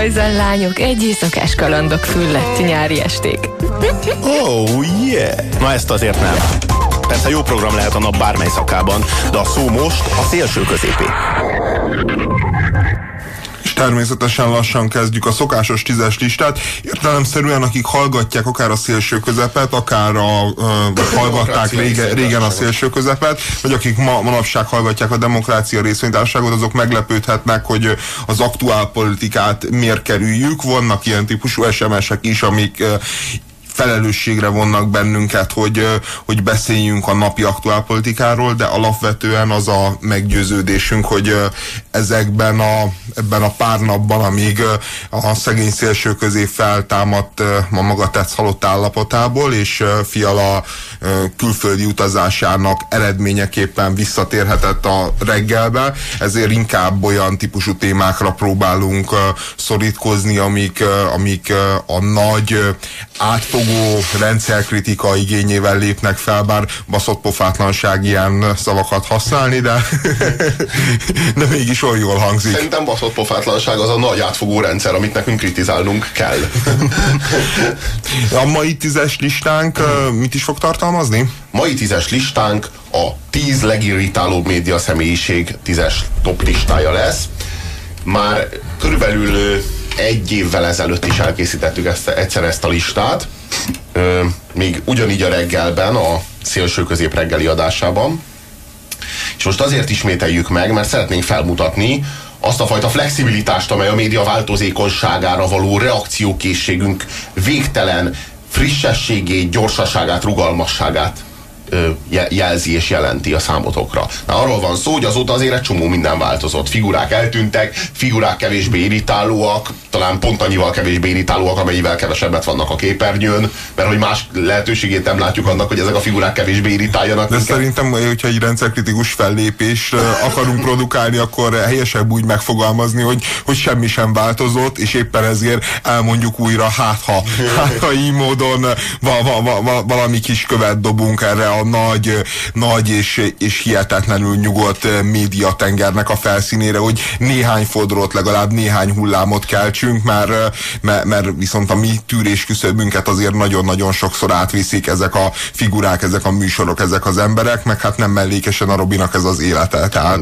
Boys-an lányok, egy éjszakás kalandok fülletti nyári esték. Oh yeah! Na ezt azért nem. Persze jó program lehet a nap bármely szakában, de a szó most a szélső középé. És természetesen lassan kezdjük a szokásos 10-es listát. Értelemszerűen, akik hallgatják akár a szélső közepet, akár hallgatták régen a szélső közepet, vagy akik manapság hallgatják a Demokrácia Részvénytársaságot, azok meglepődhetnek, hogy az aktuálpolitikát miért kerüljük. Vannak ilyen típusú SMS-ek is, amik felelősségre vonnak bennünket, hogy beszéljünk a napi aktuálpolitikáról, de alapvetően az a meggyőződésünk, hogy ebben a pár napban, amíg a szegény szélső közé feltámadt a maga tetsz halott állapotából, és Fiala külföldi utazásának eredményeképpen visszatérhetett a reggelbe, ezért inkább olyan típusú témákra próbálunk szorítkozni, amik a nagy átfogó rendszerkritika igényével lépnek fel, bár baszott pofátlanság ilyen szavakat használni, de mégis olyan jól hangzik. Szerintem baszott pofátlanság az a nagy átfogó rendszer, amit nekünk kritizálnunk kell. A mai 10-es listánk mit is fog tartalmazni? Mai 10-es listánk a 10 legirritálóbb média személyiség 10-es top listája lesz. Már körülbelül egy évvel ezelőtt is elkészítettük egyszer ezt a listát, még ugyanígy a reggelben, a szélső közép reggeli adásában. És most azért ismételjük meg, mert szeretnénk felmutatni azt a fajta flexibilitást, amely a média változékonyságára való reakciókészségünk végtelen frissességét, gyorsaságát, rugalmasságát jelzi és jelenti a számotokra. Na, arról van szó, hogy azóta azért egy csomó minden változott. Figurák eltűntek, figurák kevésbé irritálóak, talán pont annyival kevésbé irritálóak, amennyivel kevesebbet vannak a képernyőn, mert hogy más lehetőségét nem látjuk annak, hogy ezek a figurák kevésbé irritáljanak. De szerintem, hogyha egy rendszerkritikus fellépést akarunk produkálni, akkor helyesebb úgy megfogalmazni, hogy semmi sem változott, és éppen ezért elmondjuk újra, hát ha így módon valami kis követ dobunk erre a nagy és hihetetlenül nyugodt médiatengernek a felszínére, hogy néhány fodrót, legalább néhány hullámot keltsünk, mert viszont a mi tűrés küszöbünket azért nagyon-nagyon sokszor átviszik ezek a figurák, ezek a műsorok, ezek az emberek, meg hát nem mellékesen a Robinak ez az élete. Tehát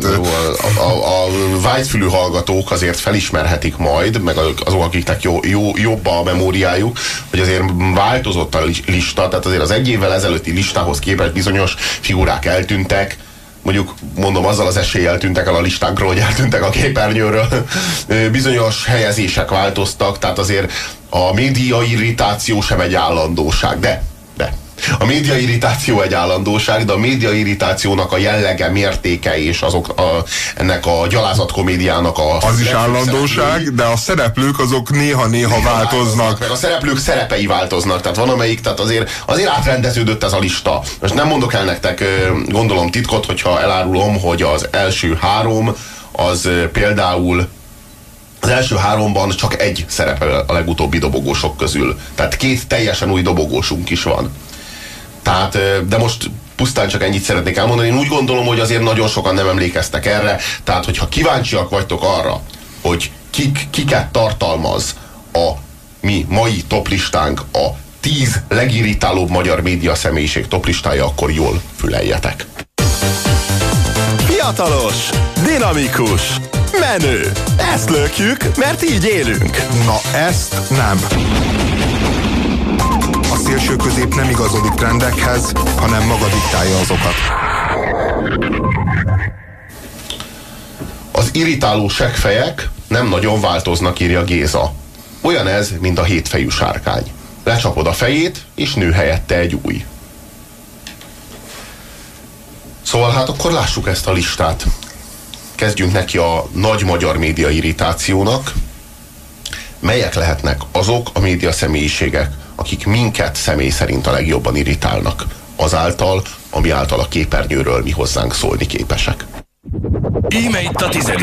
a vágyfülű hallgatók azért felismerhetik majd, meg azok, akiknek jobb a memóriájuk, hogy azért változott a lista, tehát azért az egy évvel ezelőtti listához képest bizonyos figurák eltűntek, mondjuk mondom, azzal az eséllyel tűntek el a listánkról, hogy eltűntek a képernyőről. Bizonyos helyezések változtak, tehát azért a média irritáció sem egy állandóság, de a média irritáció egy állandóság, de a média irritációnak a jellege, mértéke és ennek a gyalázatkomédiának az is állandóság, de a szereplők azok néha változnak. Meg a szereplők szerepei változnak, tehát van amelyik, tehát azért átrendeződött ez a lista. Most nem mondok el nektek, gondolom titkot, hogyha elárulom, hogy az első három, az például az első háromban csak egy szerepel a legutóbbi dobogósok közül. Tehát 2 teljesen új dobogósunk is van. Tehát, de most pusztán csak ennyit szeretnék elmondani. Én úgy gondolom, hogy azért nagyon sokan nem emlékeztek erre. Tehát, hogyha kíváncsiak vagytok arra, hogy kiket tartalmaz a mi mai toplistánk, a 10 legirritálóbb magyar média személyiség toplistája, akkor jól füleljetek. Fiatalos, dinamikus, menő. Ezt lökjük, mert így élünk. Na ezt nem. A szélső közép nem igazodik trendekhez, hanem maga diktálja azokat. Az irritáló seggfejek nem nagyon változnak, írja Géza. Olyan ez, mint a hétfejű sárkány. Lecsapod a fejét, és nő helyette egy új. Szóval hát akkor lássuk ezt a listát. Kezdjünk neki a nagy magyar média irritációnak. Melyek lehetnek azok a média személyiségek, akik minket személy szerint a legjobban irritálnak, azáltal, ami által a képernyőről mi hozzánk szólni képesek. Íme itt a 10.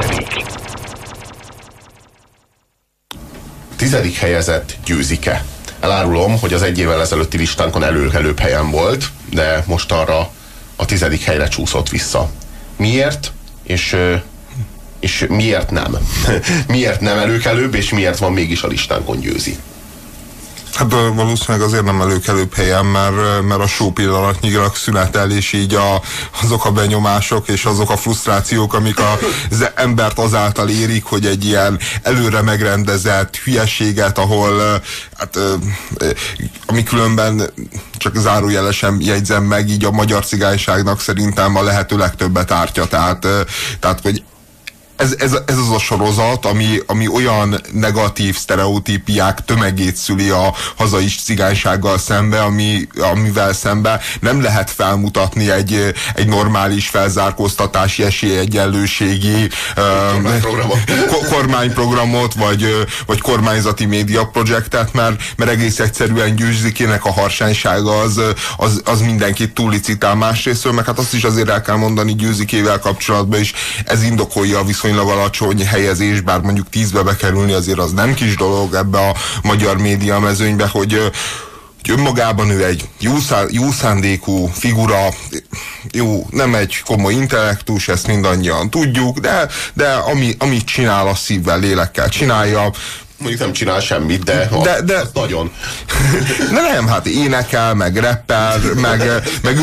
10. helyezett Győzike. Elárulom, hogy az egy évvel ezelőtti listánkon előbb helyen volt, de most arra a 10. helyre csúszott vissza. Miért? És És miért nem? Miért nem előkelőbb, és miért van mégis a listánkon Győzi? Hát valószínűleg azért nem előkelőbb helyen, mert a show pillanatnyilag szünetel, és így azok a benyomások és azok a frusztrációk, amik az embert azáltal érik, hogy egy ilyen előre megrendezett hülyeséget, ahol ami különben csak zárójelesen jegyzem meg, így a magyar cigányságnak szerintem a lehető legtöbbet ártja. Tehát hogy ez az a sorozat, ami olyan negatív sztereotípiák tömegét szüli a hazai cigánysággal szembe, amivel szembe nem lehet felmutatni egy normális felzárkóztatási esélyegyenlőségi kormányprogramot, vagy kormányzati médiaprojektet, mert egész egyszerűen Győzikének a harsánysága az mindenkit túllicitál. Másrésztől, meg hát azt is azért el kell mondani Győzikével kapcsolatban is, ez indokolja a viszonylag alacsony helyezés, bár mondjuk 10-be bekerülni azért az nem kis dolog ebbe a magyar média mezőnybe, hogy önmagában ő egy jó szándékú figura, jó, nem egy komoly intellektus, ezt mindannyian tudjuk, de amit csinál, a szívvel, lélekkel csinálja. Mondjuk nem csinál semmit, de nagyon. Nem, hát énekel, meg rappel, meg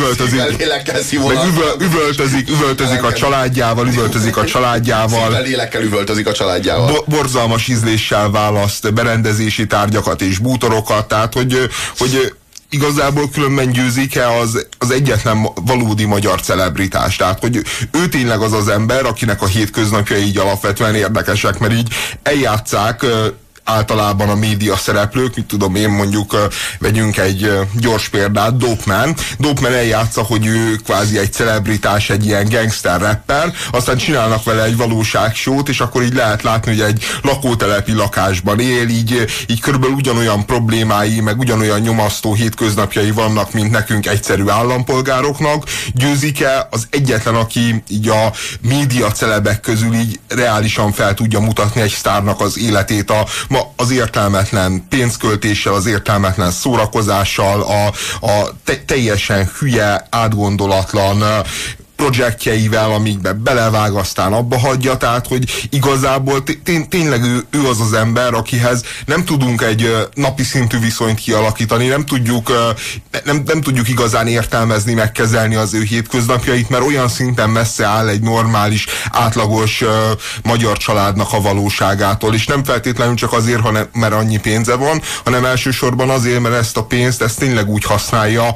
üvöltözik a családjával, lélekkel üvöltözik a családjával. Borzalmas ízléssel választ berendezési tárgyakat és bútorokat, tehát hogy igazából különben Győzike az egyetlen valódi magyar celebritás. Tehát, hogy ő tényleg az az ember, akinek a hétköznapjai így alapvetően érdekesek, mert így eljátszák általában a média szereplők, mit tudom én, mondjuk vegyünk egy gyors példát, Dopeman eljátsza, hogy ő kvázi egy celebritás, egy ilyen gangster rapper, aztán csinálnak vele egy valóságsót, és akkor így lehet látni, hogy egy lakótelepi lakásban él, így körülbelül ugyanolyan problémái, meg ugyanolyan nyomasztó hétköznapjai vannak, mint nekünk egyszerű állampolgároknak. Győzike az egyetlen, aki így a média celebek közül így reálisan fel tudja mutatni egy sztárnak az életét, az értelmetlen pénzköltéssel, az értelmetlen szórakozással, a teljesen hülye, átgondolatlan projektjeivel, amikbe belevág, aztán abba hagyja, tehát, hogy igazából tényleg ő az az ember, akihez nem tudunk egy napi szintű viszonyt kialakítani, nem tudjuk igazán értelmezni, megkezelni az ő hétköznapjait, mert olyan szinten messze áll egy normális, átlagos magyar családnak a valóságától, és nem feltétlenül csak azért, mert annyi pénze van, hanem elsősorban azért, mert ezt a pénzt tényleg úgy használja,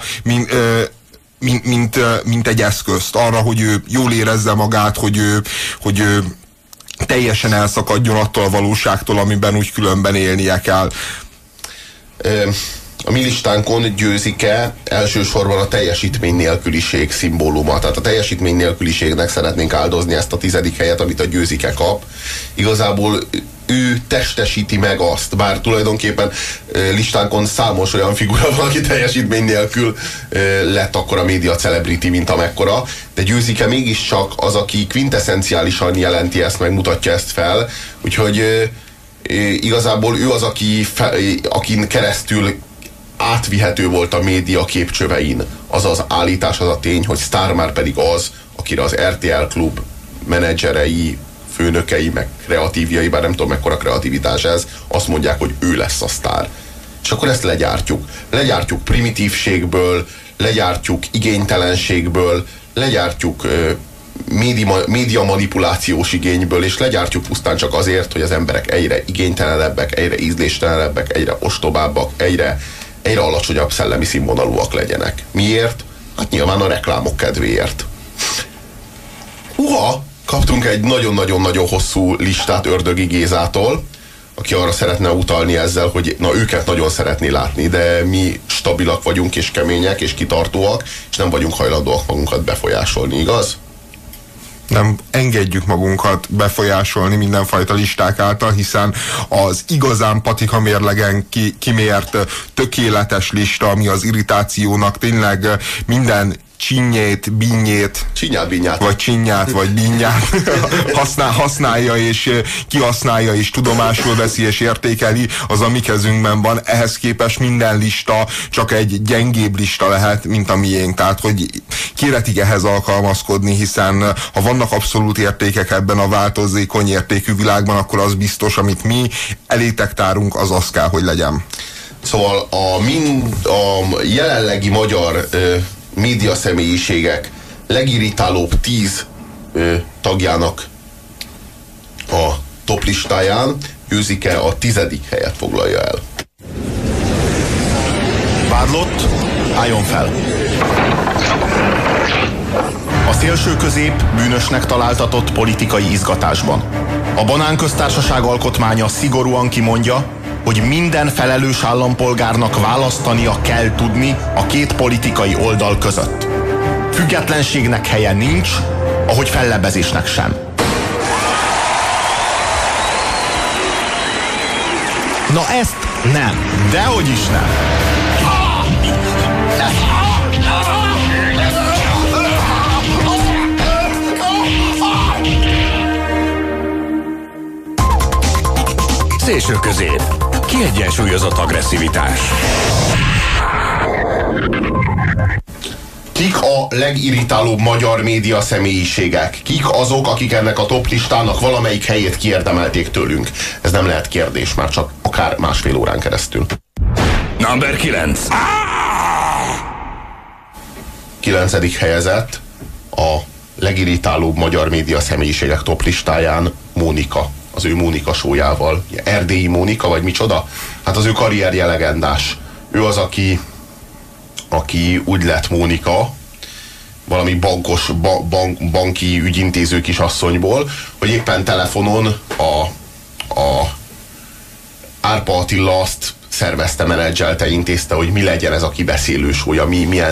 mint egy eszközt arra, hogy ő jól érezze magát, hogy ő teljesen elszakadjon attól a valóságtól, amiben úgy különben élnie kell. A mi listánkon Győzike elsősorban a teljesítmény nélküliség szimbóluma. Tehát a teljesítmény nélküliségnek szeretnénk áldozni ezt a 10. helyet, amit a Győzike kap. Igazából ő testesíti meg azt, bár tulajdonképpen listánkon számos olyan figura van, aki teljesítmény nélkül lett akkora média celebrity, mint amekkora, de Győzike mégiscsak az, aki kvintessenciálisan jelenti ezt, meg mutatja ezt fel, úgyhogy igazából ő az, akin keresztül átvihető volt a média képcsövein az az állítás, az a tény, hogy sztár már pedig az, akire az RTL Klub menedzserei, főnökei, meg kreatívjai, bár nem tudom mekkora kreativitás ez, azt mondják, hogy ő lesz a sztár. És akkor ezt legyártjuk. Legyártjuk primitívségből, legyártjuk igénytelenségből, legyártjuk média manipulációs igényből, és legyártjuk pusztán csak azért, hogy az emberek egyre igénytelenebbek, egyre ízléstelenebbek, egyre ostobábbak, egyre alacsonyabb szellemi színvonalúak legyenek. Miért? Hát nyilván a reklámok kedvéért. Kaptunk egy nagyon-nagyon-nagyon hosszú listát Ördögi Gézától, aki arra szeretne utalni ezzel, hogy na őket nagyon szeretné látni, de mi stabilak vagyunk, és kemények, és kitartóak, és nem vagyunk hajlandóak magunkat befolyásolni, igaz? Nem engedjük magunkat befolyásolni mindenfajta listák által, hiszen az igazán patika mérlegen kimért tökéletes lista, ami az irritációnak tényleg minden csinyát, vagy bínyát használja és kihasználja és tudomásul veszi és értékeli, az a mi kezünkben van. Ehhez képest minden lista csak egy gyengébb lista lehet, mint a miénk. Tehát, hogy kéretig ehhez alkalmazkodni, hiszen ha vannak abszolút értékek ebben a változékony értékű világban, akkor az biztos, amit mi elétek tárunk, az kell, hogy legyen. Szóval a jelenlegi magyar média személyiségek legirritálóbb 10 tagjának a top listáján Őzike a 10. helyet foglalja el. Vádlott, álljon fel! A szélső közép bűnösnek találtatott politikai izgatásban. A Banánköztársaság alkotmánya szigorúan kimondja, hogy minden felelős állampolgárnak választania kell tudni a két politikai oldal között. Függetlenségnek helye nincs, ahogy fellebezésnek sem. Na ezt nem, dehogy is nem. Szélső közép. Kiegyensúlyozott agresszivitás. Kik a legirritálóbb magyar média személyiségek? Kik azok, akik ennek a top listának valamelyik helyét kiérdemelték tőlünk? Ez nem lehet kérdés, már csak akár másfél órán keresztül. Number 9. 9. helyezett a legirritálóbb magyar média személyiségek top listáján Mónika. Az ő Mónika show-jával. Erdélyi Mónika, vagy micsoda? Hát az ő karrierje legendás. Ő az, aki úgy lett Mónika, valami bankos, banki ügyintéző kisasszonyból, hogy éppen telefonon a Árpa Attila azt szervezte, menedzselte, intézte, hogy mi legyen ez a kibeszélő show-ja,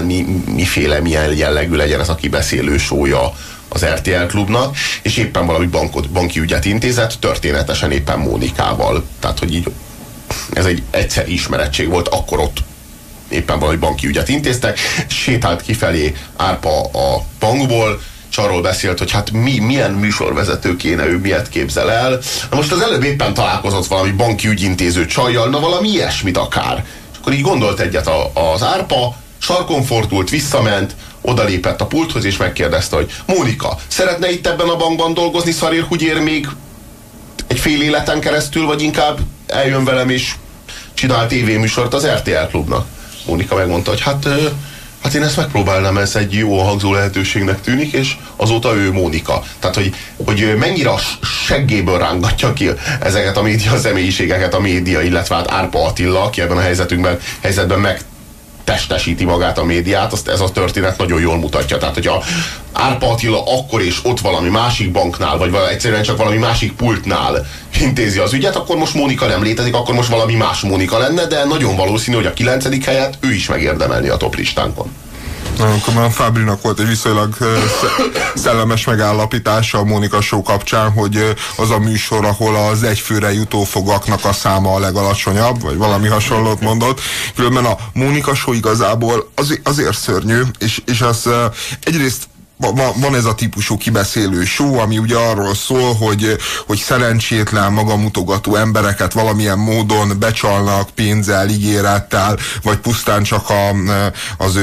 milyen jellegű legyen ez a kibeszélő show-ja az RTL Klubnak, és éppen valami banki ügyet intézett, történetesen éppen Mónikával. Tehát, hogy így ez egy egyszeri ismerettség volt, akkor ott éppen valami banki ügyet intéztek, sétált kifelé Árpa a bankból, és arról beszélt, hogy hát milyen műsorvezető kéne, ő miért képzel el. Na most az előbb éppen találkozott valami banki ügyintéző csajjal, na valami ilyesmit akár. És akkor így gondolt egyet az Árpa, sarkon fordult, visszament, odalépett a pulthoz, és megkérdezte, hogy Mónika, szeretne itt ebben a bankban dolgozni szarérhugyér még egy fél életen keresztül, vagy inkább eljön velem és csinál tévéműsort az RTL Klubnak? Mónika megmondta, hogy hát én ezt megpróbálnám, ez egy jó hangzó lehetőségnek tűnik, és azóta ő Mónika. Tehát, hogy mennyire a seggéből rángatja ki ezeket a média személyiségeket a média, illetve hát Árpa Attila, aki ebben a helyzetben megtestesíti magát a médiát, ez a történet nagyon jól mutatja. Tehát, hogyha Árpa Attila akkor és ott valami másik banknál, vagy egyszerűen csak valami másik pultnál intézi az ügyet, akkor most Mónika nem létezik, akkor most valami más Mónika lenne, de nagyon valószínű, hogy a 9. helyet ő is megérdemelni a top listánkon. Akkor már Fábrinak volt egy viszonylag szellemes megállapítása a Mónika show kapcsán, hogy az a műsor, ahol az egyfőre jutó fogaknak a száma a legalacsonyabb, vagy valami hasonlót mondott. Különben a Mónika show igazából azért szörnyű, és az egyrészt van ez a típusú kibeszélő show, ami ugye arról szól, hogy szerencsétlen, magamutogató embereket valamilyen módon becsalnak pénzzel, ígérettel, vagy pusztán csak az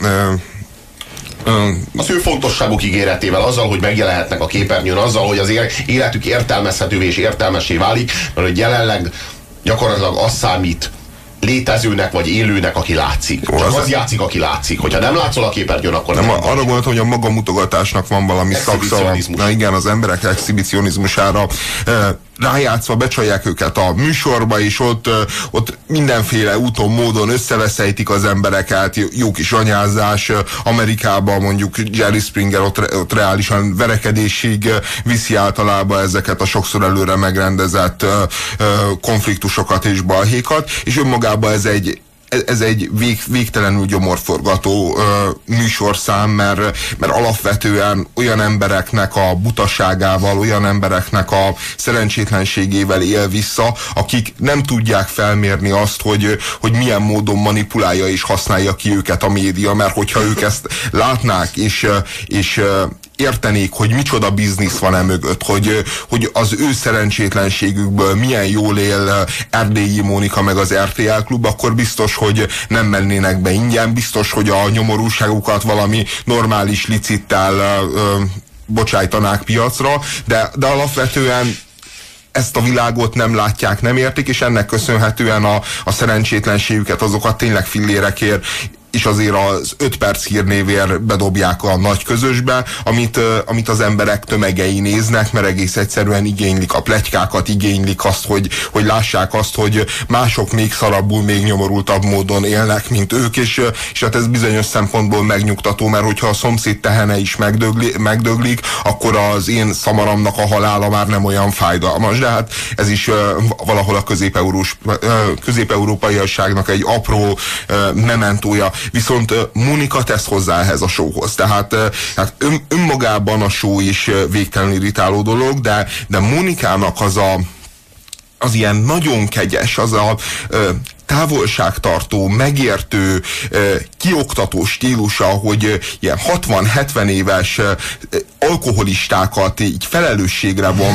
ő fontosságuk ígéretével, azzal, hogy megjelenhetnek a képernyőn, azzal, hogy az életük értelmezhetővé és értelmessé válik, mert hogy jelenleg gyakorlatilag az számít létezőnek vagy élőnek, aki látszik. Csak az játszik, aki látszik. Hogyha nem látszol a képernyőn, akkor nem. Arra gondoltam, hogy a magamutogatásnak van valami szakszava. Na igen, az emberek exhibicionizmusára rájátszva becsalják őket a műsorba, és ott mindenféle úton, módon összeveszejtik az embereket, jó kis anyázás. Amerikában mondjuk Jerry Springer ott reálisan verekedésig viszi általában ezeket a sokszor előre megrendezett konfliktusokat és balhékat, és önmagában ez egy végtelenül gyomorforgató műsorszám, mert alapvetően olyan embereknek a butaságával, olyan embereknek a szerencsétlenségével él vissza, akik nem tudják felmérni azt, hogy milyen módon manipulálja és használja ki őket a média, mert hogyha ők ezt látnák és értenék, hogy micsoda biznisz van mögött, hogy az ő szerencsétlenségükből milyen jól él Erdélyi Mónika meg az RTL Klub, akkor biztos, hogy nem mennének be ingyen, biztos, hogy a nyomorúságukat valami normális licittel bocsájtanák piacra, de alapvetően ezt a világot nem látják, nem értik, és ennek köszönhetően a szerencsétlenségüket, azokat tényleg fillérekért, és azért az 5 perc hírnévért bedobják a nagy közösbe, amit az emberek tömegei néznek, mert egész egyszerűen igénylik a pletykákat, igénylik azt, hogy lássák azt, hogy mások még szarabbul, még nyomorultabb módon élnek, mint ők, és hát ez bizonyos szempontból megnyugtató, mert hogyha a szomszéd tehene is megdöglik, akkor az én szamaramnak a halála már nem olyan fájdalmas, de hát ez is valahol a közép-európaiasságnak egy apró mementója. Viszont Mónika tesz hozzá ehhez a showhoz. Tehát önmagában a show is végtelenül irritáló dolog, de Mónikának az ilyen nagyon kegyes, az a távolságtartó, megértő, kioktató stílusa, hogy ilyen 60-70 éves alkoholistákat így felelősségre von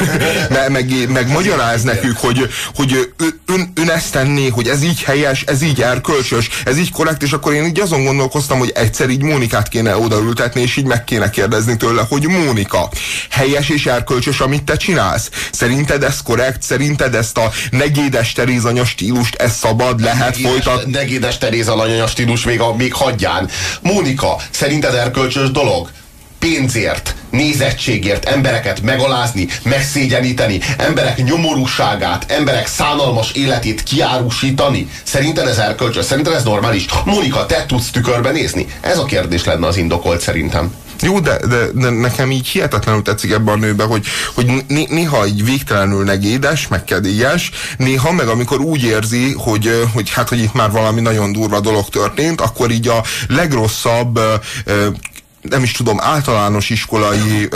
meg magyaráz nekük, hogy ön ezt tenné, hogy ez így helyes, ez így erkölcsös, ez így korrekt, és akkor én így azon gondolkoztam, hogy egyszer így Mónikát kéne odaültetni, és így meg kéne kérdezni tőle, hogy Mónika, helyes és erkölcsös, amit te csinálsz? Szerinted ez korrekt? Szerinted ezt a Negédes Teréz anya stílust, ez szabad, lehet folytatni? Negédes Teréz anya stílus még hagyján. Mónika, szerinted erkölcsös dolog? Pénzért, nézettségért embereket megalázni, megszégyeníteni, emberek nyomorúságát, emberek szánalmas életét kiárusítani. Szerinted ez erkölcsös? Szerinted ez normális? Mónika, te tudsz tükörbe nézni? Ez a kérdés lenne az indokolt szerintem. Jó, de nekem így hihetetlenül tetszik ebben a nőben, hogy néha így végtelenül negédes, meg kedélyes, néha meg amikor úgy érzi, hogy itt már valami nagyon durva dolog történt, akkor így a legrosszabb nem is tudom, általános iskolai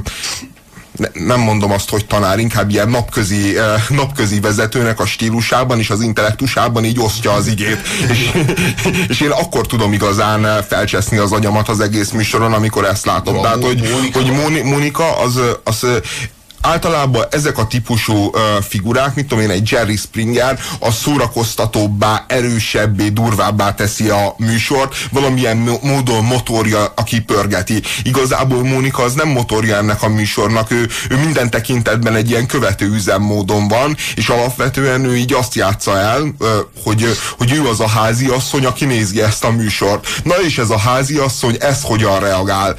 nem mondom azt, hogy tanár, inkább ilyen napközi vezetőnek a stílusában és az intellektusában így osztja az igét. És én akkor tudom igazán felcseszni az agyamat az egész műsoron, amikor ezt látom. Tehát, hogy Mónika az általában ezek a típusú figurák, mit tudom én, egy Jerry Springer, a szórakoztatóbbá, erősebbé, durvábbá teszi a műsort, valamilyen módon motorja, aki pörgeti. Igazából Mónika az nem motorja ennek a műsornak, ő minden tekintetben egy ilyen követő üzemmódon van, és alapvetően ő így azt játsza el, hogy ő az a háziasszony, aki nézi ezt a műsort. Na és ez a háziasszony, ez hogyan reagál?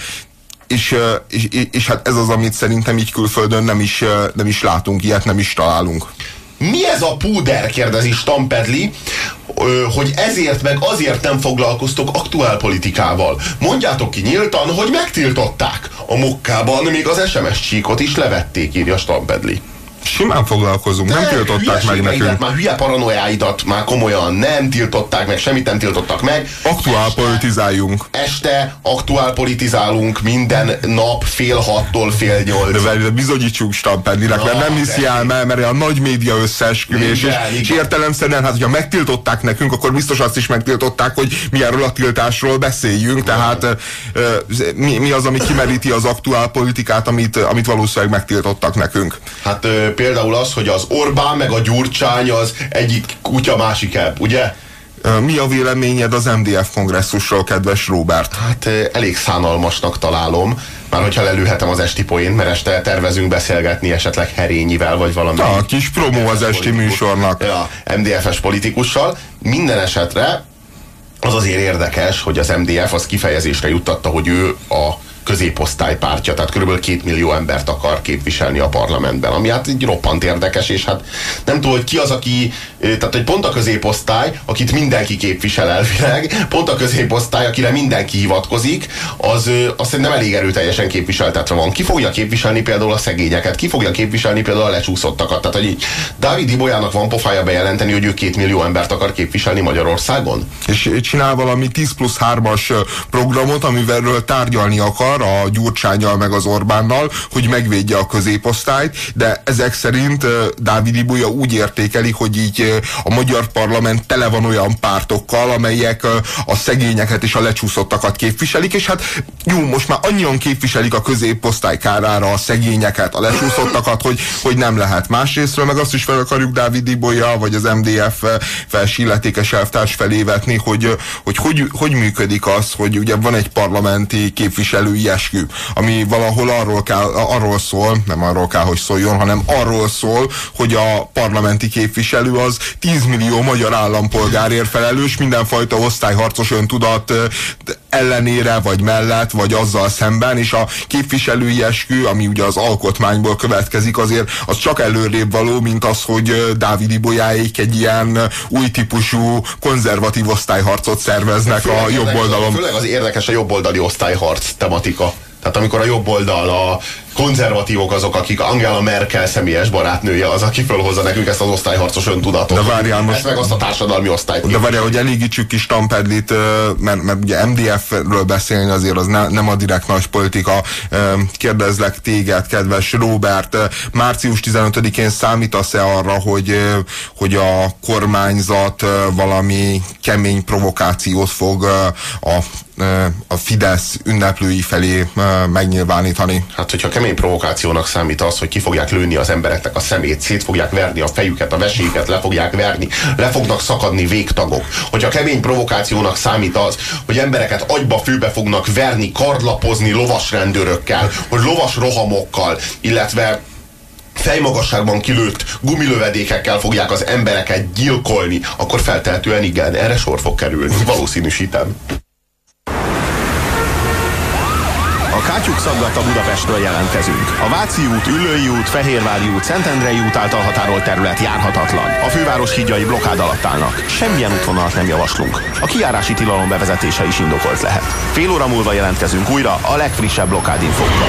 És hát ez az, amit szerintem így külföldön nem is látunk ilyet, nem is találunk. Mi ez a púder, kérdezi Stampedli, hogy ezért meg azért nem foglalkoztok aktuálpolitikával. Mondjátok ki nyíltan, hogy megtiltották. A Mokkában még az SMS csíkot is levették, írja Stampedli. Simán foglalkozunk, nem tiltották meg nekünk. Már hülye paranoiáidat már komolyan nem tiltották meg, semmit nem tiltottak meg. Aktuálpolitizáljunk. Este aktuálpolitizálunk minden nap 5:30-tól 7:30. De bizonyítsuk Stampedlinek, mert nem hiszi el, mert a nagy média összeesküvés, és értelemszerűen, hát hogyha megtiltották nekünk, akkor biztos azt is megtiltották, hogy mi erről a tiltásról beszéljünk, tehát mi az, ami kimeríti az aktuálpolitikát, amit valószínűleg megtiltottak nekünk. Hát például az, hogy az Orbán meg a Gyurcsány az egyik kutya, másik ebb, ugye? Mi a véleményed az MDF kongresszusról, kedves Róbert? Hát elég szánalmasnak találom, már hogyha lelőhetem az esti poént, mert este tervezünk beszélgetni esetleg Herényivel, vagy valami. A kis promó az esti műsornak. Ja, MDF-es politikussal. Minden esetre az azért érdekes, hogy az MDF az kifejezésre juttatta, hogy ő a középosztály pártja, tehát körülbelül 2 millió embert akar képviselni a parlamentben, ami hát így roppant érdekes, és hát nem tudom, hogy ki az, aki, tehát hogy pont a középosztály, akit mindenki képvisel elvileg, pont a középosztály, akire mindenki hivatkozik, az szerintem elég erőteljesen képviseltetve van. Ki fogja képviselni például a szegényeket, ki fogja képviselni például a lecsúszottakat, tehát hogy Dávid Ibolyának van pofája bejelenteni, hogy ő 2 millió embert akar képviselni Magyarországon? És csinál valami 10+3-as programot, amivel tárgyalni akar, akar a Gyurcsánnyal meg az Orbánnal, hogy megvédje a középosztályt, de ezek szerint Dávid Ibolya úgy értékeli, hogy így a magyar parlament tele van olyan pártokkal, amelyek a szegényeket és a lecsúszottakat képviselik, és hát jó, most már annyian képviselik a középosztály kárára a szegényeket, a lecsúszottakat, hogy nem lehet. Másrésztről meg azt is fel akarjuk Dávid Ibolya, vagy az MDF felső illetékes elvtárs felé vetni, hogy működik az, hogy ugye van egy parlamenti képviselői eskü, ami valahol arról szól, nem arról kell, hogy szóljon, hanem arról szól, hogy a parlamenti képviselő az 10 millió magyar állampolgárért felelős, mindenfajta osztályharcos öntudat ellenére, vagy mellett, vagy azzal szemben, és a képviselői eskü, ami ugye az alkotmányból következik, azért az csak előrébb való, mint az, hogy Dávid Ibolyáék egy ilyen új típusú konzervatív osztályharcot szerveznek a jobb oldalon. Főleg az érdekes a jobboldali osztályharc tematika. Tehát amikor a jobb oldal, a konzervatívok azok, akik Angela Merkel személyes barátnője az, aki fölhozza nekünk ezt az osztályharcos öntudatot. De várjál most, ezt meg azt a társadalmi osztályt. De várjál, hogy elégítsük kis Tampedlit, mert ugye MDF-ről beszélni azért az nem a direkt nagy politika. Kérdezlek téged, kedves Róbert, március 15-én számítasz-e arra, hogy a kormányzat valami kemény provokációt fog a Fidesz ünneplői felé megnyilvánítani? Hát, hogyha kemény provokációnak számít az, hogy ki fogják lőni az embereknek a szemét, szét fogják verni a fejüket, a veséket le fogják verni, le fognak szakadni végtagok. Hogyha kemény provokációnak számít az, hogy embereket agyba-főbe fognak verni, kardlapozni lovasrendőrökkel, hogy lovas rohamokkal, illetve fejmagasságban kilőtt gumilövedékekkel fogják az embereket gyilkolni, akkor feltehetően igen, erre sor fog kerülni. Valószínűsítem. A kátyuk szaggatta Budapestről jelentkezünk. A Váci út, Üllői út, Fehérvári út, Szentendrei út által határolt terület járhatatlan. A főváros hídjai blokkád alatt állnak. Semmilyen útvonalat nem javaslunk. A kijárási tilalom bevezetése is indokolt lehet. Fél óra múlva jelentkezünk újra a legfrissebb blokkádinfókkal.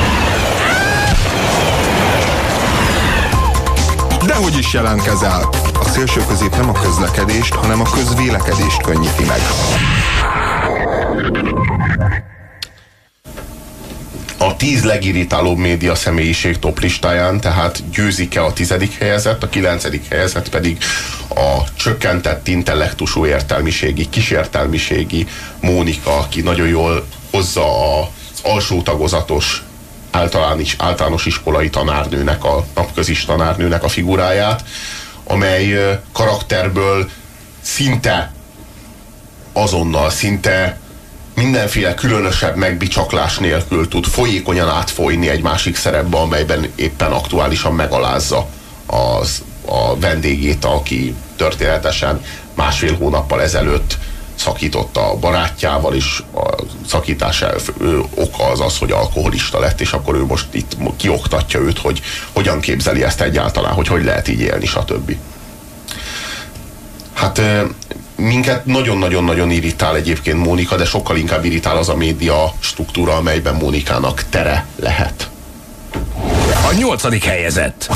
Dehogy is jelentkezel! A szélső közép nem a közlekedést, hanem a közvélekedést könnyíti meg. A 10 legirritálóbb média személyiség toplistáján, tehát győzik-e a 10. helyezett, a 9. helyezett pedig a csökkentett intellektusú értelmiségi, kísértelmiségi Mónika, aki nagyon jól hozza az alsó tagozatos általános iskolai tanárnőnek, a napközis tanárnőnek a figuráját, amely karakterből szinte azonnal, szinte mindenféle különösebb megbicsaklás nélkül tud folyékonyan átfolyni egy másik szerepbe, amelyben éppen aktuálisan megalázza a vendégét, aki történetesen másfél hónappal ezelőtt szakította a barátjával, és a szakítás oka az, hogy alkoholista lett, és akkor ő most itt kioktatja őt, hogy hogyan képzeli ezt egyáltalán, hogy lehet így élni, stb. Hát minket nagyon-nagyon-nagyon irritál egyébként Mónika, de sokkal inkább irritál az a média struktúra, amelyben Mónikának tere lehet. A 8. helyezett.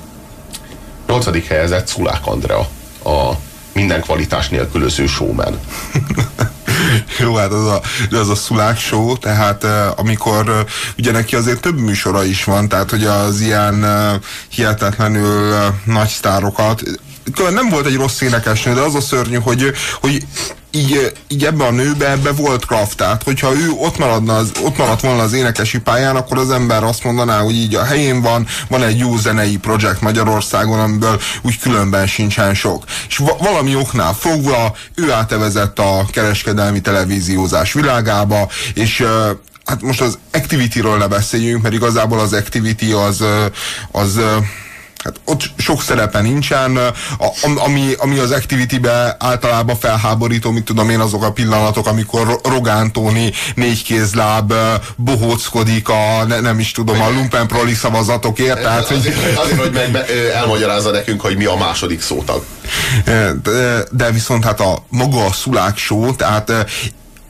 8. helyezett Szulák Andrea, a minden kvalitás nélkülöző showman. Jó, hát az a Szulák show, tehát amikor ugye neki azért több műsora is van, tehát hogy az ilyen hihetetlenül nagy sztárokat, nem volt egy rossz énekesnő, de az a szörnyű, hogy így ebben a nőben volt Kraft, tehát hogyha ő ott maradt volna az énekesi pályán, akkor az ember azt mondaná, hogy így a helyén van egy jó zenei projekt Magyarországon, amiből úgy különben sincsen sok. És valami oknál fogva ő átevezett a kereskedelmi televíziózás világába, és hát most az Activity-ről ne beszéljünk, mert igazából az Activity az hát ott sok szerepe nincsen, ami az Activity-be általában felháborító, mit tudom én, azok a pillanatok, amikor Rogán Tóni négykézláb bohóckodik nem is tudom, a lumpenproli szavazatokért. Tehát, azért, hogy elmagyarázza nekünk, hogy mi a második szótag. De viszont hát maga a Szulák show, tehát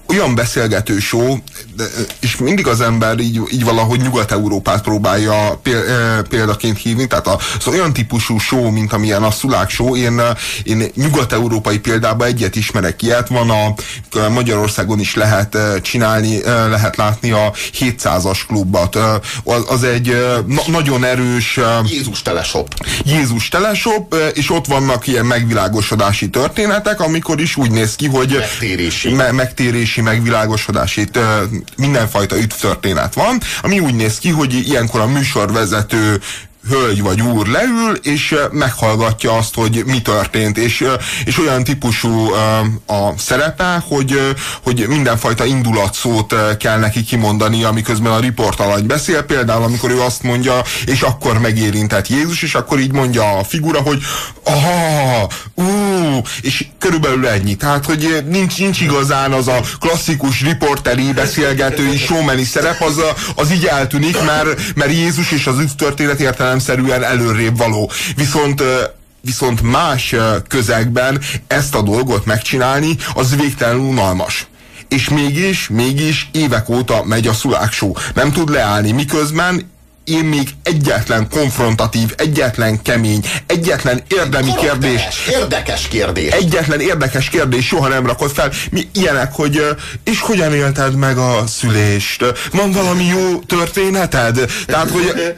olyan beszélgető show, és mindig az ember így valahogy Nyugat-Európát próbálja példaként hívni, tehát az olyan típusú show, mint amilyen a Szulák show, én nyugat-európai példában egyet ismerek ilyet, van Magyarországon is lehet csinálni, lehet látni a 700-as klubbat. Az egy nagyon erős Jézus teleshop, és ott vannak ilyen megvilágosodási történetek, amikor is úgy néz ki, hogy megtérési, megvilágosodási, mindenfajta történet van, ami úgy néz ki, hogy ilyenkor a műsorvezető hölgy vagy úr leül, és meghallgatja azt, hogy mi történt, és olyan típusú a szerepe, hogy mindenfajta indulatszót kell neki kimondani, amiközben a riportalany beszél, például amikor ő azt mondja, és akkor megérintett Jézus, és akkor így mondja a figura, hogy és körülbelül ennyi. Tehát, hogy nincs igazán az a klasszikus riporteri, beszélgetői, showmani szerep, az így eltűnik, mert Jézus és az üdvtörténet értelemszerűen előrébb való. Viszont más közegben ezt a dolgot megcsinálni, az végtelenül unalmas. És mégis évek óta megy a Szulák show. Nem tud leállni, miközben én még egyetlen konfrontatív, egyetlen kemény, egyetlen érdemi kérdés. Egyetlen érdekes kérdés soha nem rakott fel. Ilyenek, hogy és hogyan élted meg a szülést? Van valami jó történeted? Tehát, hogy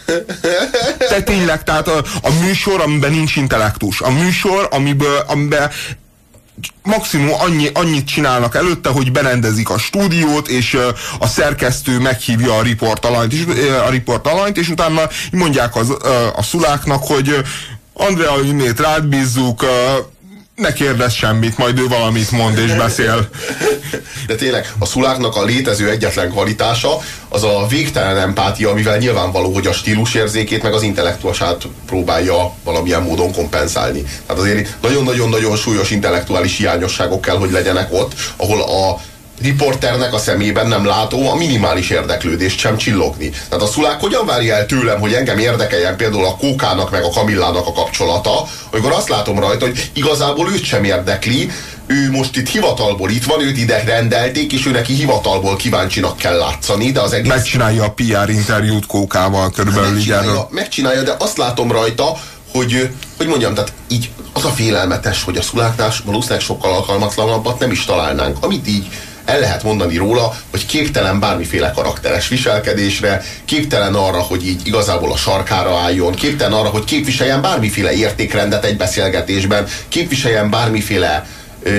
te tényleg, tehát a műsor, amiben nincs intellektus. A műsor, amiben maximum annyit csinálnak előtte, hogy berendezik a stúdiót, és a szerkesztő meghívja a riportalanyt, és utána mondják a Szuláknak, hogy Andrea, innét rád bízzuk, ne kérdezz semmit, majd ő valamit mond és beszél. De tényleg, a Szuláknak a létező egyetlen kvalitása az a végtelen empátia, amivel nyilvánvaló, hogy a stílusérzékét meg az intellektuását próbálja valamilyen módon kompenzálni. Tehát azért nagyon-nagyon-nagyon súlyos intellektuális hiányosságok kell, hogy legyenek ott, ahol a riporternek a szemében nem látom a minimális érdeklődést sem csillogni. Tehát a Szulák hogyan várja el tőlem, hogy engem érdekeljen például a Kókának meg a Kamillának a kapcsolata, amikor azt látom rajta, hogy igazából őt sem érdekli, ő most itt hivatalból itt van, őt ide rendelték, és ő neki hivatalból kíváncsinak kell látszani, de az egész... Megcsinálja a PR interjút Kókával körülbelül így erről. Megcsinálja, de azt látom rajta, hogy mondjam, tehát így az a félelmetes, hogy a Szuláknál valószínűleg sokkal alkalmatlanabbat nem is találnánk, amit így el lehet mondani róla, hogy képtelen bármiféle karakteres viselkedésre, képtelen arra, hogy így igazából a sarkára álljon, képtelen arra, hogy képviseljen bármiféle értékrendet egy beszélgetésben, képviseljen bármiféle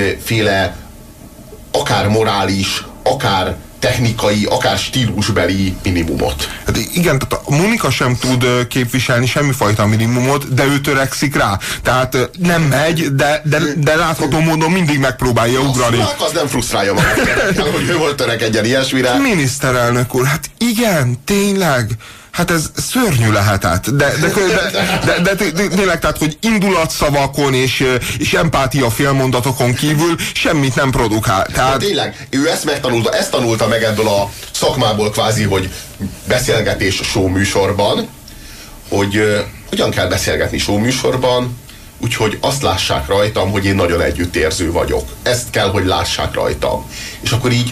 akár morális, akár technikai, akár stílusbeli minimumot. Hát igen, tehát a Monika sem tud képviselni semmifajta minimumot, de ő törekszik rá. Tehát nem megy, de látható módon mindig megpróbálja ugrani. A az nem frusztrálja magát, hogy ő volt törekedjen ilyesmire. Miniszterelnök úr, hát igen, tényleg. Hát ez szörnyű lehetett. De tényleg, tehát, hogy indulatszavakon és empátia félmondatokon kívül semmit nem produkál. Tehát... Tényleg, ő ezt tanulta meg ebből a szakmából kvázi, hogy beszélgetés show műsorban, hogy hogyan kell beszélgetni show műsorban, úgyhogy azt lássák rajtam, hogy én nagyon együttérző vagyok. Ezt kell, hogy lássák rajtam. És akkor így,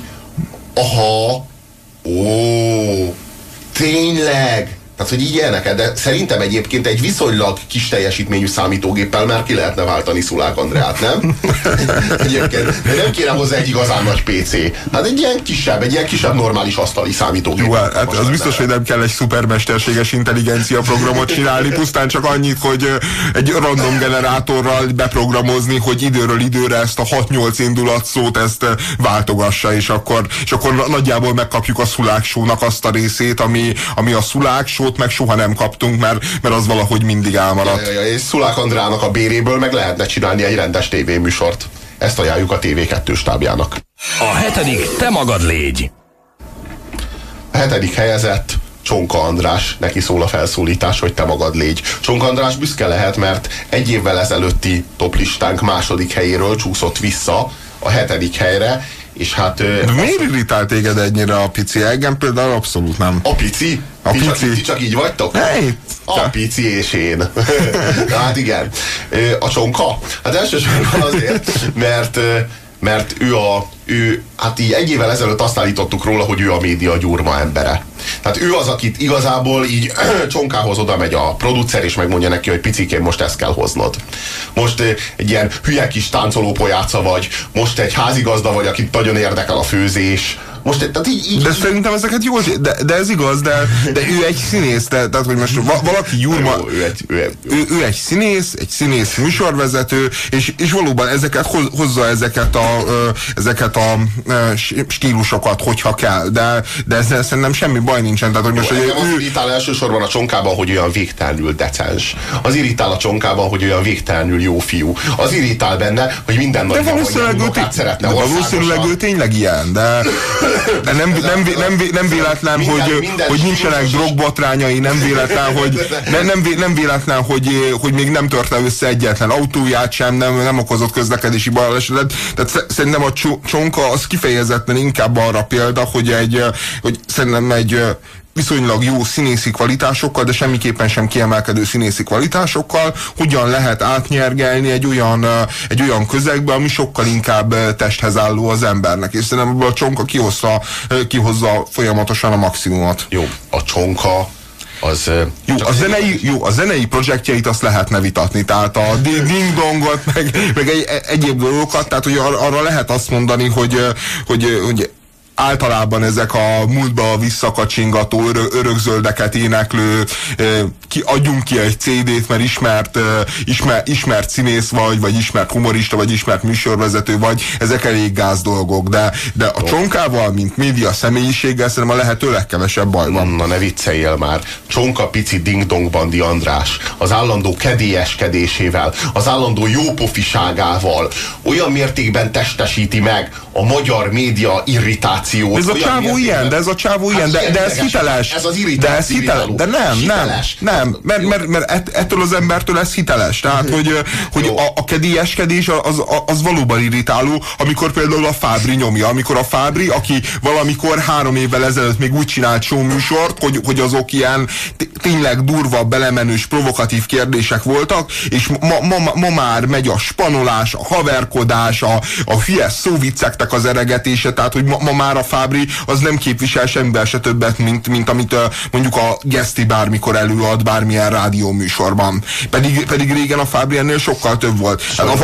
tényleg? Tehát, hogy így ilyeneket, de szerintem egyébként egy viszonylag kis teljesítményű számítógéppel már ki lehetne váltani Szulák Andreát, nem? Egyébként, de nem kéne hozzá egy igazán nagy PC. Hát egy ilyen kisebb normális asztali számítógép. Jó, hát az biztos, hogy nem kell egy szupermesterséges intelligencia programot csinálni, pusztán csak annyit, hogy egy random generátorral beprogramozni, hogy időről időre ezt a 6-8 indulatszót ezt váltogassa, és akkor nagyjából megkapjuk a Szulák show-nak azt a részét, ami a Szulák show meg soha nem kaptunk, mert az valahogy mindig elmaradt. És Szulák Andrának a béréből meg lehetne csinálni egy rendes tévéműsort. Ezt ajánljuk a TV2 stábjának. A 7. te magad légy. A 7. helyezett Csonka András, neki szól a felszólítás, hogy te magad légy. Csonka András büszke lehet, mert egy évvel ezelőtti toplistánk második helyéről csúszott vissza a 7. helyre, és hát... miért irritál téged ennyire a pici? Engem például abszolút nem. A pici? Ti csak így vagytok? A pici és én. Hát igen. A Csonka? Hát elsősorban azért, mert ő ő, hát így egy évvel ezelőtt azt állítottuk róla, hogy ő a média gyurma embere. Tehát ő az, akit igazából így csonkához oda megy a producer, és megmondja neki, hogy picikén most ezt kell hoznod. Most egy ilyen hülye kis táncoló pojáca vagy, most egy házigazda vagy, akit nagyon érdekel a főzés. Most, tehát így. De szerintem ezeket jól, de ez igaz, de ő egy színész, tehát hogy most valaki gyurma, ő egy színész műsorvezető, és valóban ezeket hozza ezeket a stílusokat, hogyha kell, de ezzel szerintem semmi baj nincsen. Tehát, hogy most, az irritál elsősorban a csonkában, hogy olyan végtelenül decens. Az irritál a csonkában, hogy olyan végtelenül jó fiú. Az irritál benne, hogy minden nagy unokát szeretne országosan. Valószínűleg ő tényleg ilyen, de nem véletlen, hogy nincsenek drogbotrányai, nem véletlen, hogy még nem törte össze egyetlen autóját sem, nem okozott közlekedési balesetet. Tehát szerintem a csonka az kifejezetten inkább arra példa, hogy szerintem egy viszonylag jó színészi kvalitásokkal, de semmiképpen sem kiemelkedő színészi kvalitásokkal hogyan lehet átnyergelni egy olyan közegbe, ami sokkal inkább testhez álló az embernek. És szerintem ebből a csonka kihozza folyamatosan a maximumot. Jó, a csonka az... Jó, a zenei projektjeit azt lehetne vitatni, tehát a ding-dongot, meg egyéb dolgokat, tehát hogy arra lehet azt mondani, hogy általában ezek a múltba visszakacsingató, örökzöldeket éneklő, adjunk ki egy CD-t, mert ismert színész vagy ismert humorista, vagy ismert műsorvezető vagy, ezek elég gáz dolgok, de a csonkával, mint média személyiséggel szerintem a lehető legkevesebb baj van. Na ne vicceljél már. Csonka pici ding-dong Bandi András az állandó kedélyeskedésével, az állandó jópofiságával olyan mértékben testesíti meg a magyar média irritációt. Ez a csávó ilyen, de ez hiteles. Ez az irritáció. De nem, mert ettől az embertől ez hiteles. Tehát, hogy a kedélyeskedés az valóban irritáló, amikor például a Fábri nyomja, amikor a Fábri, aki valamikor 3 évvel ezelőtt még úgy csinált showműsort, hogy azok ilyen tényleg durva, belemenős, provokatív kérdések voltak, és ma már megy a spanolás, a haverkodás, a hülye szóvicceknek az eregetése, tehát, hogy ma már a Fábri az nem képvisel semmivel se többet, mint amit mondjuk a Geszti bármikor előad bármilyen rádióműsorban. Pedig régen a Fábri ennél sokkal több volt. A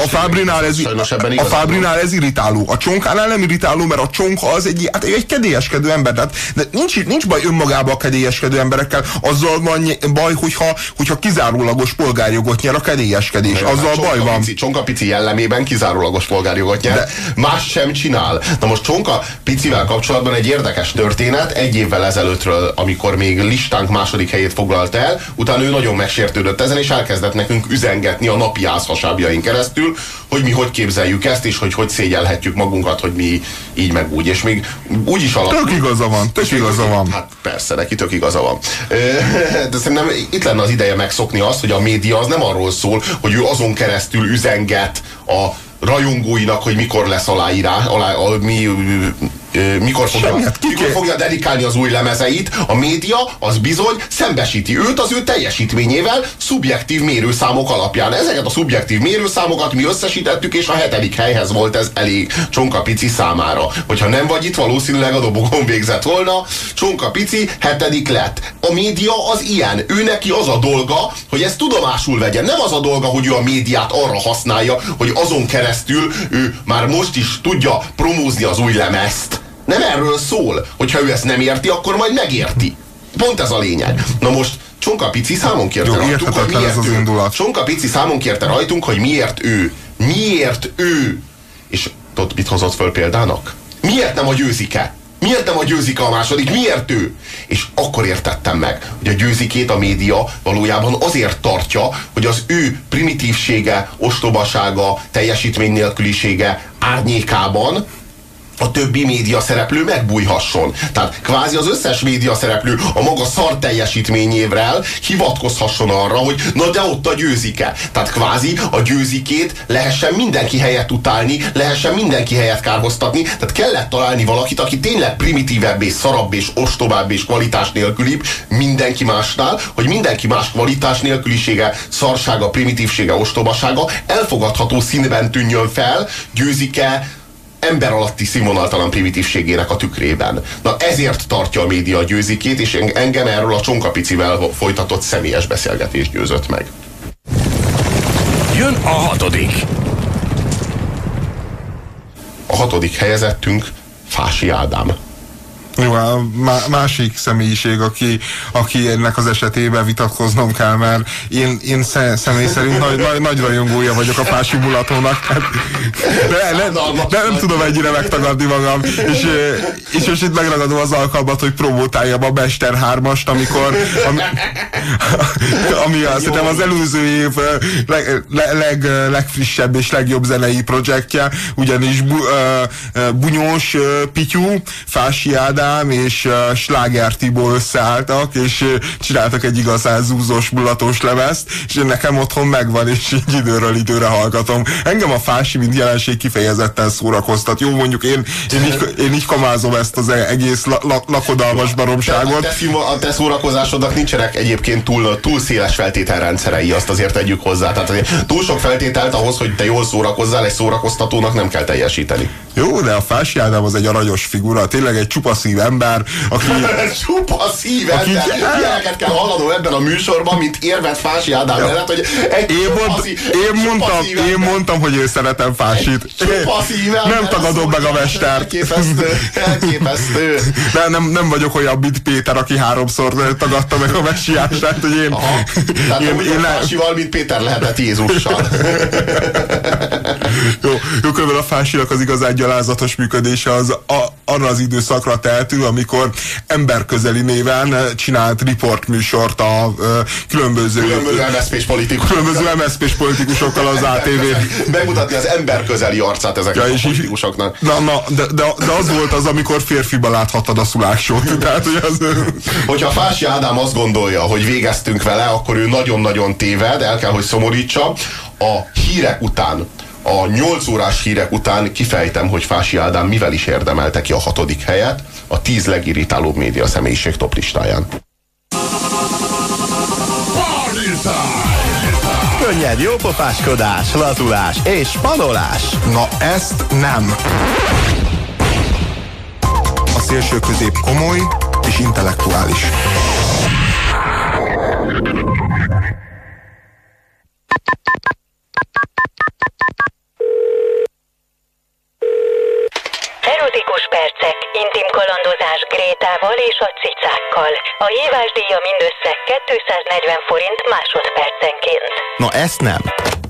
Fábrinál ez irritáló. A csonkánál nem irritáló, mert a csonka az egy kedélyeskedő ember. Tehát nincs baj önmagában a kedélyeskedő emberekkel. Azzal van baj, hogyha kizárólagos polgárjogot nyer a kedélyeskedés. Azzal baj van. Csonka pici jellemében kizárólagos polgárjogot nyer. Más sem csinál. Na most Csonka picivel kapcsolatban egy érdekes történet 1 évvel ezelőttről, amikor még listánk második helyét foglalt el, utána ő nagyon megsértődött ezen, és elkezdett nekünk üzengetni a napi ázhasábjain keresztül, hogy mi hogy képzeljük ezt, és hogy szégyelhetjük magunkat, hogy mi így meg úgy, és még úgy is alakult. Tök igaza van. Hát persze, neki tök igaza van. De szerintem itt lenne az ideje megszokni azt, hogy a média az nem arról szól, hogy ő azon keresztül üzenget a rajongóinak, hogy mikor lesz aláírás, mikor fogja dedikálni az új lemezeit. A média az bizony szembesíti őt az ő teljesítményével szubjektív mérőszámok alapján. Ezeket a szubjektív mérőszámokat mi összesítettük, és a 7. helyhez volt ez elég Csonka pici számára. Hogyha nem vagy itt, valószínűleg a dobogon végzett volna. Csonka pici 7. lett. A média az ilyen. Ő neki az a dolga, hogy ezt tudomásul vegye. Nem az a dolga, hogy ő a médiát arra használja, hogy azon keresztül ő már most is tudja promózni az új lemezt. Nem erről szól. Hogyha ő ezt nem érti, akkor majd megérti. Pont ez a lényeg. Na most Csonka pici számon kérte rajtunk, hogy miért ő. Csonka pici számon kérte rajtunk, hogy miért ő. Miért ő? És tudod, mit hozott föl példának? Miért nem a Győzike? Miért nem a Győzike a második? Miért ő? És akkor értettem meg, hogy a Győzikét a média valójában azért tartja, hogy az ő primitívsége, ostobasága, teljesítmény nélkülisége árnyékában a többi média szereplő megbújhasson. Tehát kvázi az összes média szereplő a maga szar teljesítményével hivatkozhasson arra, hogy na de ott a Győzike. Tehát kvázi a Győzikét lehessen mindenki helyett utálni, lehessen mindenki helyett kárhoztatni. Tehát kellett találni valakit, aki tényleg primitívebb és szarabb és ostobább és kvalitás nélkülibb mindenki másnál, hogy mindenki más kvalitás nélkülisége, szarsága, primitívsége, ostobasága elfogadható színben tűnjön fel. Győzike ember alatti színvonaltalan primitívségének a tükrében. Na ezért tartja a média a győzikét, és engem erről a Csonkapicivel folytatott személyes beszélgetés győzött meg. Jön a hatodik. A hatodik helyezettünk Fási Ádám. Jó, a másik személyiség, aki ennek az esetében vitatkoznom kell, mert én személy szerint nagy rajongója vagyok a Fási mulatónak. De nem tudom ennyire megtagadni magam. És most itt megragadom az alkalmat, hogy promotáljam a Mester 3-ast, ami szerintem az előző év legfrissebb és legjobb zenei projektje, ugyanis Bunyós Pityú, Fási Ádám és Sláger Tibor összeálltak, és csináltak egy igazán zúzós, mulatós lemezt, és nekem otthon megvan, és így időről időre hallgatom. Engem a Fási, mint jelenség kifejezetten szórakoztat. Jó, mondjuk én így kamázom ezt az egész lakodalmas baromságot. A te szórakozásodnak nincsenek egyébként túl széles feltételrendszerei, azt azért tegyük hozzá. Tehát azért túl sok feltételt ahhoz, hogy te jól szórakozzál, egy szórakoztatónak nem kell teljesíteni. Jó, de a Fási Ádám az egy aranyos figura, tényleg egy csupa szív ember, aki... Csupa szív ember! Ilyeneket kell hallanom ebben a műsorban, mint érvet Fási Ádám mellett, hogy én mondtam, hogy én szeretem Fásit. Csupa szív ember! Nem tagadom meg a mestert. Elképesztő. Nem vagyok olyan, mint Péter, aki 3-szor tagadta meg a messiását, hogy én... Tehát én Fásival, mint Péter lehetett Jézussal. Jó, körülbelül a Fásinak az igazán gyalázatos működése az arra az időszakra tehető, amikor emberközeli néven csinált riportműsort a különböző MSZP-s politikusokkal az ATV-n. Bemutatni az emberközeli arcát ezeknek a politikusoknak. De az volt az, amikor férfiba láthattad a szuláksót. Tehát, hogy hogyha Fási Ádám azt gondolja, hogy végeztünk vele, akkor ő nagyon-nagyon téved, el kell, hogy szomorítsa. A hírek után, a 8 órás hírek után kifejtem, hogy Fási Ádám mivel is érdemelte ki a 6. helyet a 10 legirritálóbb média személyiség toplistáján. Könnyed jópofáskodás, lazulás és spanolás. Na ezt nem. A szélső közép komoly és intellektuális. Erotikus percek, intim kalandozás Grétával és a cicákkal. A hívásdíja mindössze 240 forint másodpercenként. Na ezt nem.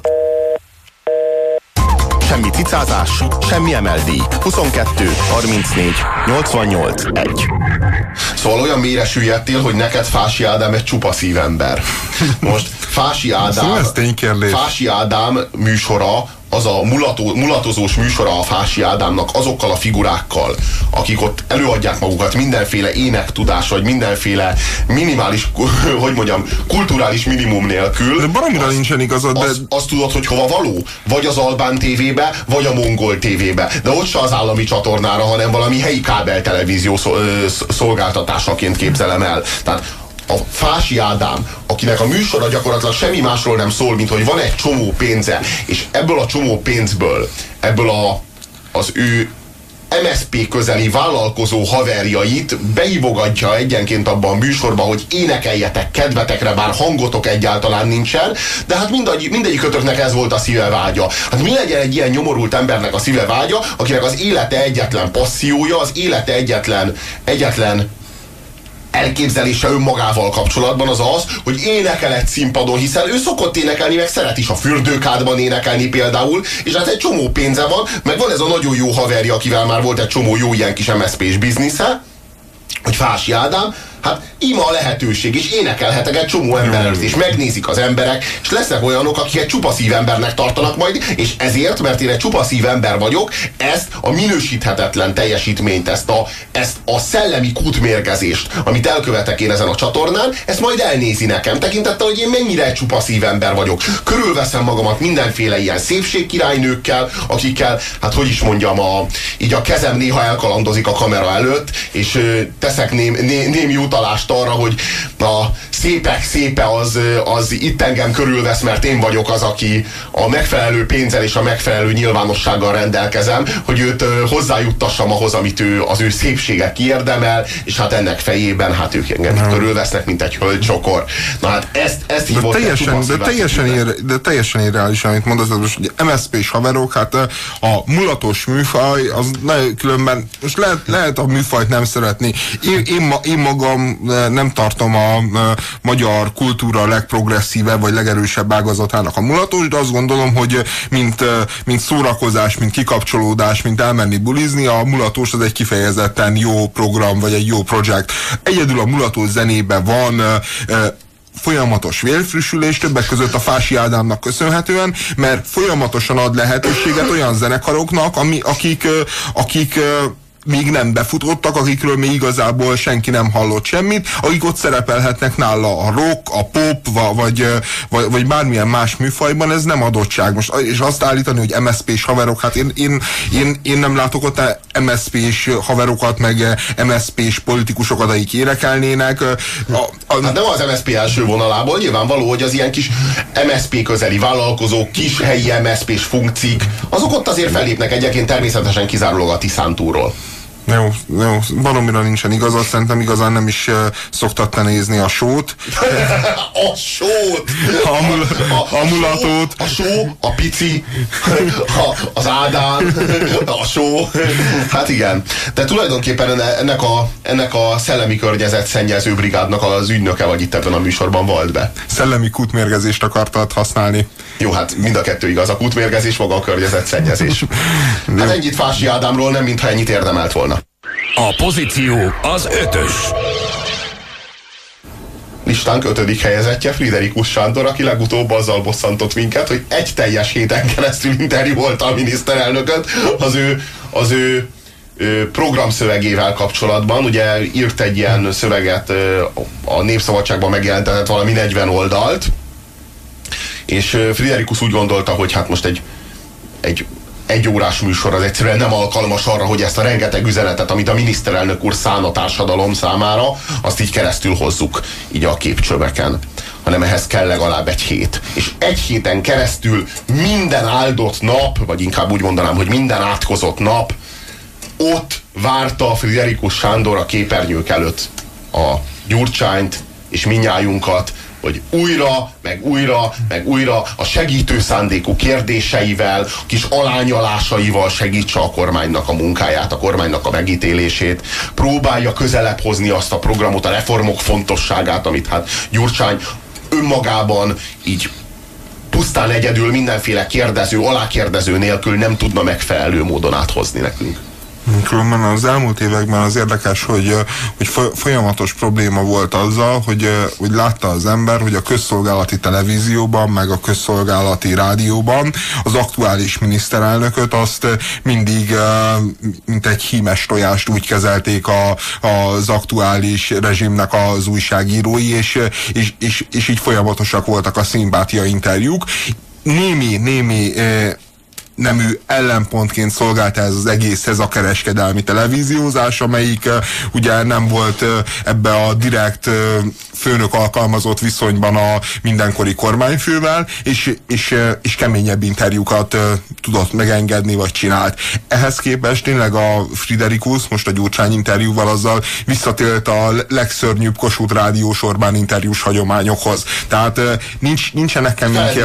Semmi cicázás, semmi emeldíj. 22, 34, 88, 1. Szóval olyan mélyre süllyedtél, hogy neked Fási Ádám egy csupa szívember. Most Fási Ádám műsora, az a mulatozós műsora a Fási Ádámnak azokkal a figurákkal, akik ott előadják magukat mindenféle énektudás, vagy mindenféle minimális, hogy mondjam, kulturális minimum nélkül. De baromira nincsen igazad, azt tudod, hogy hova való? Vagy az Albán tévébe, vagy a Mongol tévébe. De ott se az állami csatornára, hanem valami helyi kábeltelevízió szolgáltatásaként képzelem el. Tehát a Fási Ádám, akinek a műsora gyakorlatilag semmi másról nem szól, mint hogy van egy csomó pénze, és ebből a csomó pénzből, az ő MSZP közeli vállalkozó haverjait beívogatja egyenként abban a műsorban, hogy énekeljetek kedvetekre, bár hangotok egyáltalán nincsen, de hát mindegyikötöknek ez volt a szíve vágya. Hát mi legyen egy ilyen nyomorult embernek a szíve vágya, akinek az élete egyetlen passziója, az élete egyetlen elképzelése önmagával kapcsolatban az, hogy énekel egy színpadon, hiszen ő szokott énekelni, meg szeret is a fürdőkádban énekelni például, és hát egy csomó pénze van, meg van ez a nagyon jó haverja, akivel már volt egy csomó jó ilyen kis MSZP-s biznisze, hogy Fási Ádám, hát ima a lehetőség, és énekelhetek egy csomó embert, és megnézik az emberek, és lesznek olyanok, akik egy csupa szívembernek tartanak majd, és ezért, mert én egy csupa szívember vagyok, ezt a minősíthetetlen teljesítményt, ezt a szellemi kútmérgezést, amit elkövetek én ezen a csatornán, ezt majd elnézi nekem, tekintettel, hogy én mennyire egy csupa szívember vagyok. Körülveszem magamat mindenféle ilyen szépségkirálynőkkel, akikkel, hát hogy is mondjam, így a kezem néha elkalandozik a kamera előtt, és teszek némi utalást arra, hogy a szépek szépe az itt engem körülvesz, mert én vagyok az, aki a megfelelő pénzzel és a megfelelő nyilvánossággal rendelkezem, hogy őt hozzájuttassam ahhoz, amit az ő szépsége kiérdemel, és hát ennek fejében hát ők engem körülvesznek, mint egy hölgycsokor. Na hát ezt hívott de teljesen irreális, amit mondasz, hogy MSZP-s haverok, hát a mulatos műfaj, az különben, most lehet a műfajt nem szeretni. Én magam nem tartom a magyar kultúra legprogresszívebb vagy legerősebb ágazatának a mulatos, de azt gondolom, hogy mint szórakozás, mint kikapcsolódás, mint elmenni bulizni, a mulatos az egy kifejezetten jó program, vagy egy jó projekt. Egyedül a mulatos zenében van folyamatos vérfrissülés, többek között a Fási Ádámnak köszönhetően, mert folyamatosan ad lehetőséget olyan zenekaroknak, akik még nem befutottak, akikről még igazából senki nem hallott semmit, akik ott szerepelhetnek nála a rock, a pop, vagy bármilyen más műfajban, ez nem adottság. Most, és azt állítani, hogy MSZP-s haverok, hát én nem látok ott MSZP-s haverokat, meg MSZP-s politikusokat, akik énekelnének. Hát nem az MSZP első vonalából, nyilvánvaló, hogy az ilyen kis MSZP közeli vállalkozók, kis helyi MSZP-s funkciók, azok ott azért fellépnek egyébként természetesen kizárólag a Tiszántúról. Jó, baromira nincsen igazad, szerintem igazán nem is szoktatta nézni a sót. A sót! A mulatót. A só, a pici, az Ádám, a só. Hát igen. De tulajdonképpen ennek a szellemi környezet szennyező brigádnak az ügynöke vagy itt ebben a műsorban volt be. Szellemi kútmérgezést akartad használni. Jó, hát mind a kettő igaz. A kútmérgezés, maga a környezetszennyezés. Hát ennyit Fási Ádámról, nem mintha ennyit érdemelt volna. A pozíció az 5-ös. Listánk 5. helyezettje Friderikus Sándor, aki legutóbb azzal bosszantott minket, hogy egy teljes héten keresztül interjúolta a miniszterelnököt az ő programszövegével kapcsolatban. Ugye írt egy ilyen szöveget, a Népszabadságban megjelentetett valami 40 oldalt, és Friderikus úgy gondolta, hogy hát most egy órás műsor az egyszerűen nem alkalmas arra, hogy ezt a rengeteg üzenetet, amit a miniszterelnök úr szán a társadalom számára, azt így keresztül hozzuk, így a képcsöveken. Hanem ehhez kell legalább egy hét. És egy héten keresztül minden áldott nap, vagy inkább úgy mondanám, hogy minden átkozott nap, ott várta Friderikus Sándor a képernyők előtt a Gyurcsányt és minnyájunkat, hogy újra, meg újra, meg újra a segítő szándékú kérdéseivel, kis alányalásaival segítse a kormánynak a munkáját, a kormánynak a megítélését, próbálja közelebb hozni azt a programot, a reformok fontosságát, amit hát Gyurcsány önmagában így pusztán egyedül mindenféle kérdező, alákérdező nélkül nem tudna megfelelő módon áthozni nekünk. Különben az elmúlt években az érdekes, hogy folyamatos probléma volt azzal, hogy látta az ember, hogy a közszolgálati televízióban, meg a közszolgálati rádióban az aktuális miniszterelnököt azt mindig mint egy hímes tojást úgy kezelték az aktuális rezsimnek az újságírói, és így folyamatosak voltak a szimpátia interjúk. Némi nemű ellenpontként szolgálta ez az egészhez a kereskedelmi televíziózás, amelyik ugye nem volt ebbe a direkt főnök alkalmazott viszonyban a mindenkori kormányfővel, és keményebb interjúkat tudott megengedni, vagy csinált. Ehhez képest tényleg a Friderikus most a Gyurcsány interjúval azzal visszatért a legszörnyűbb Kossuth Rádiós Orbán interjús hagyományokhoz. Tehát nincsenek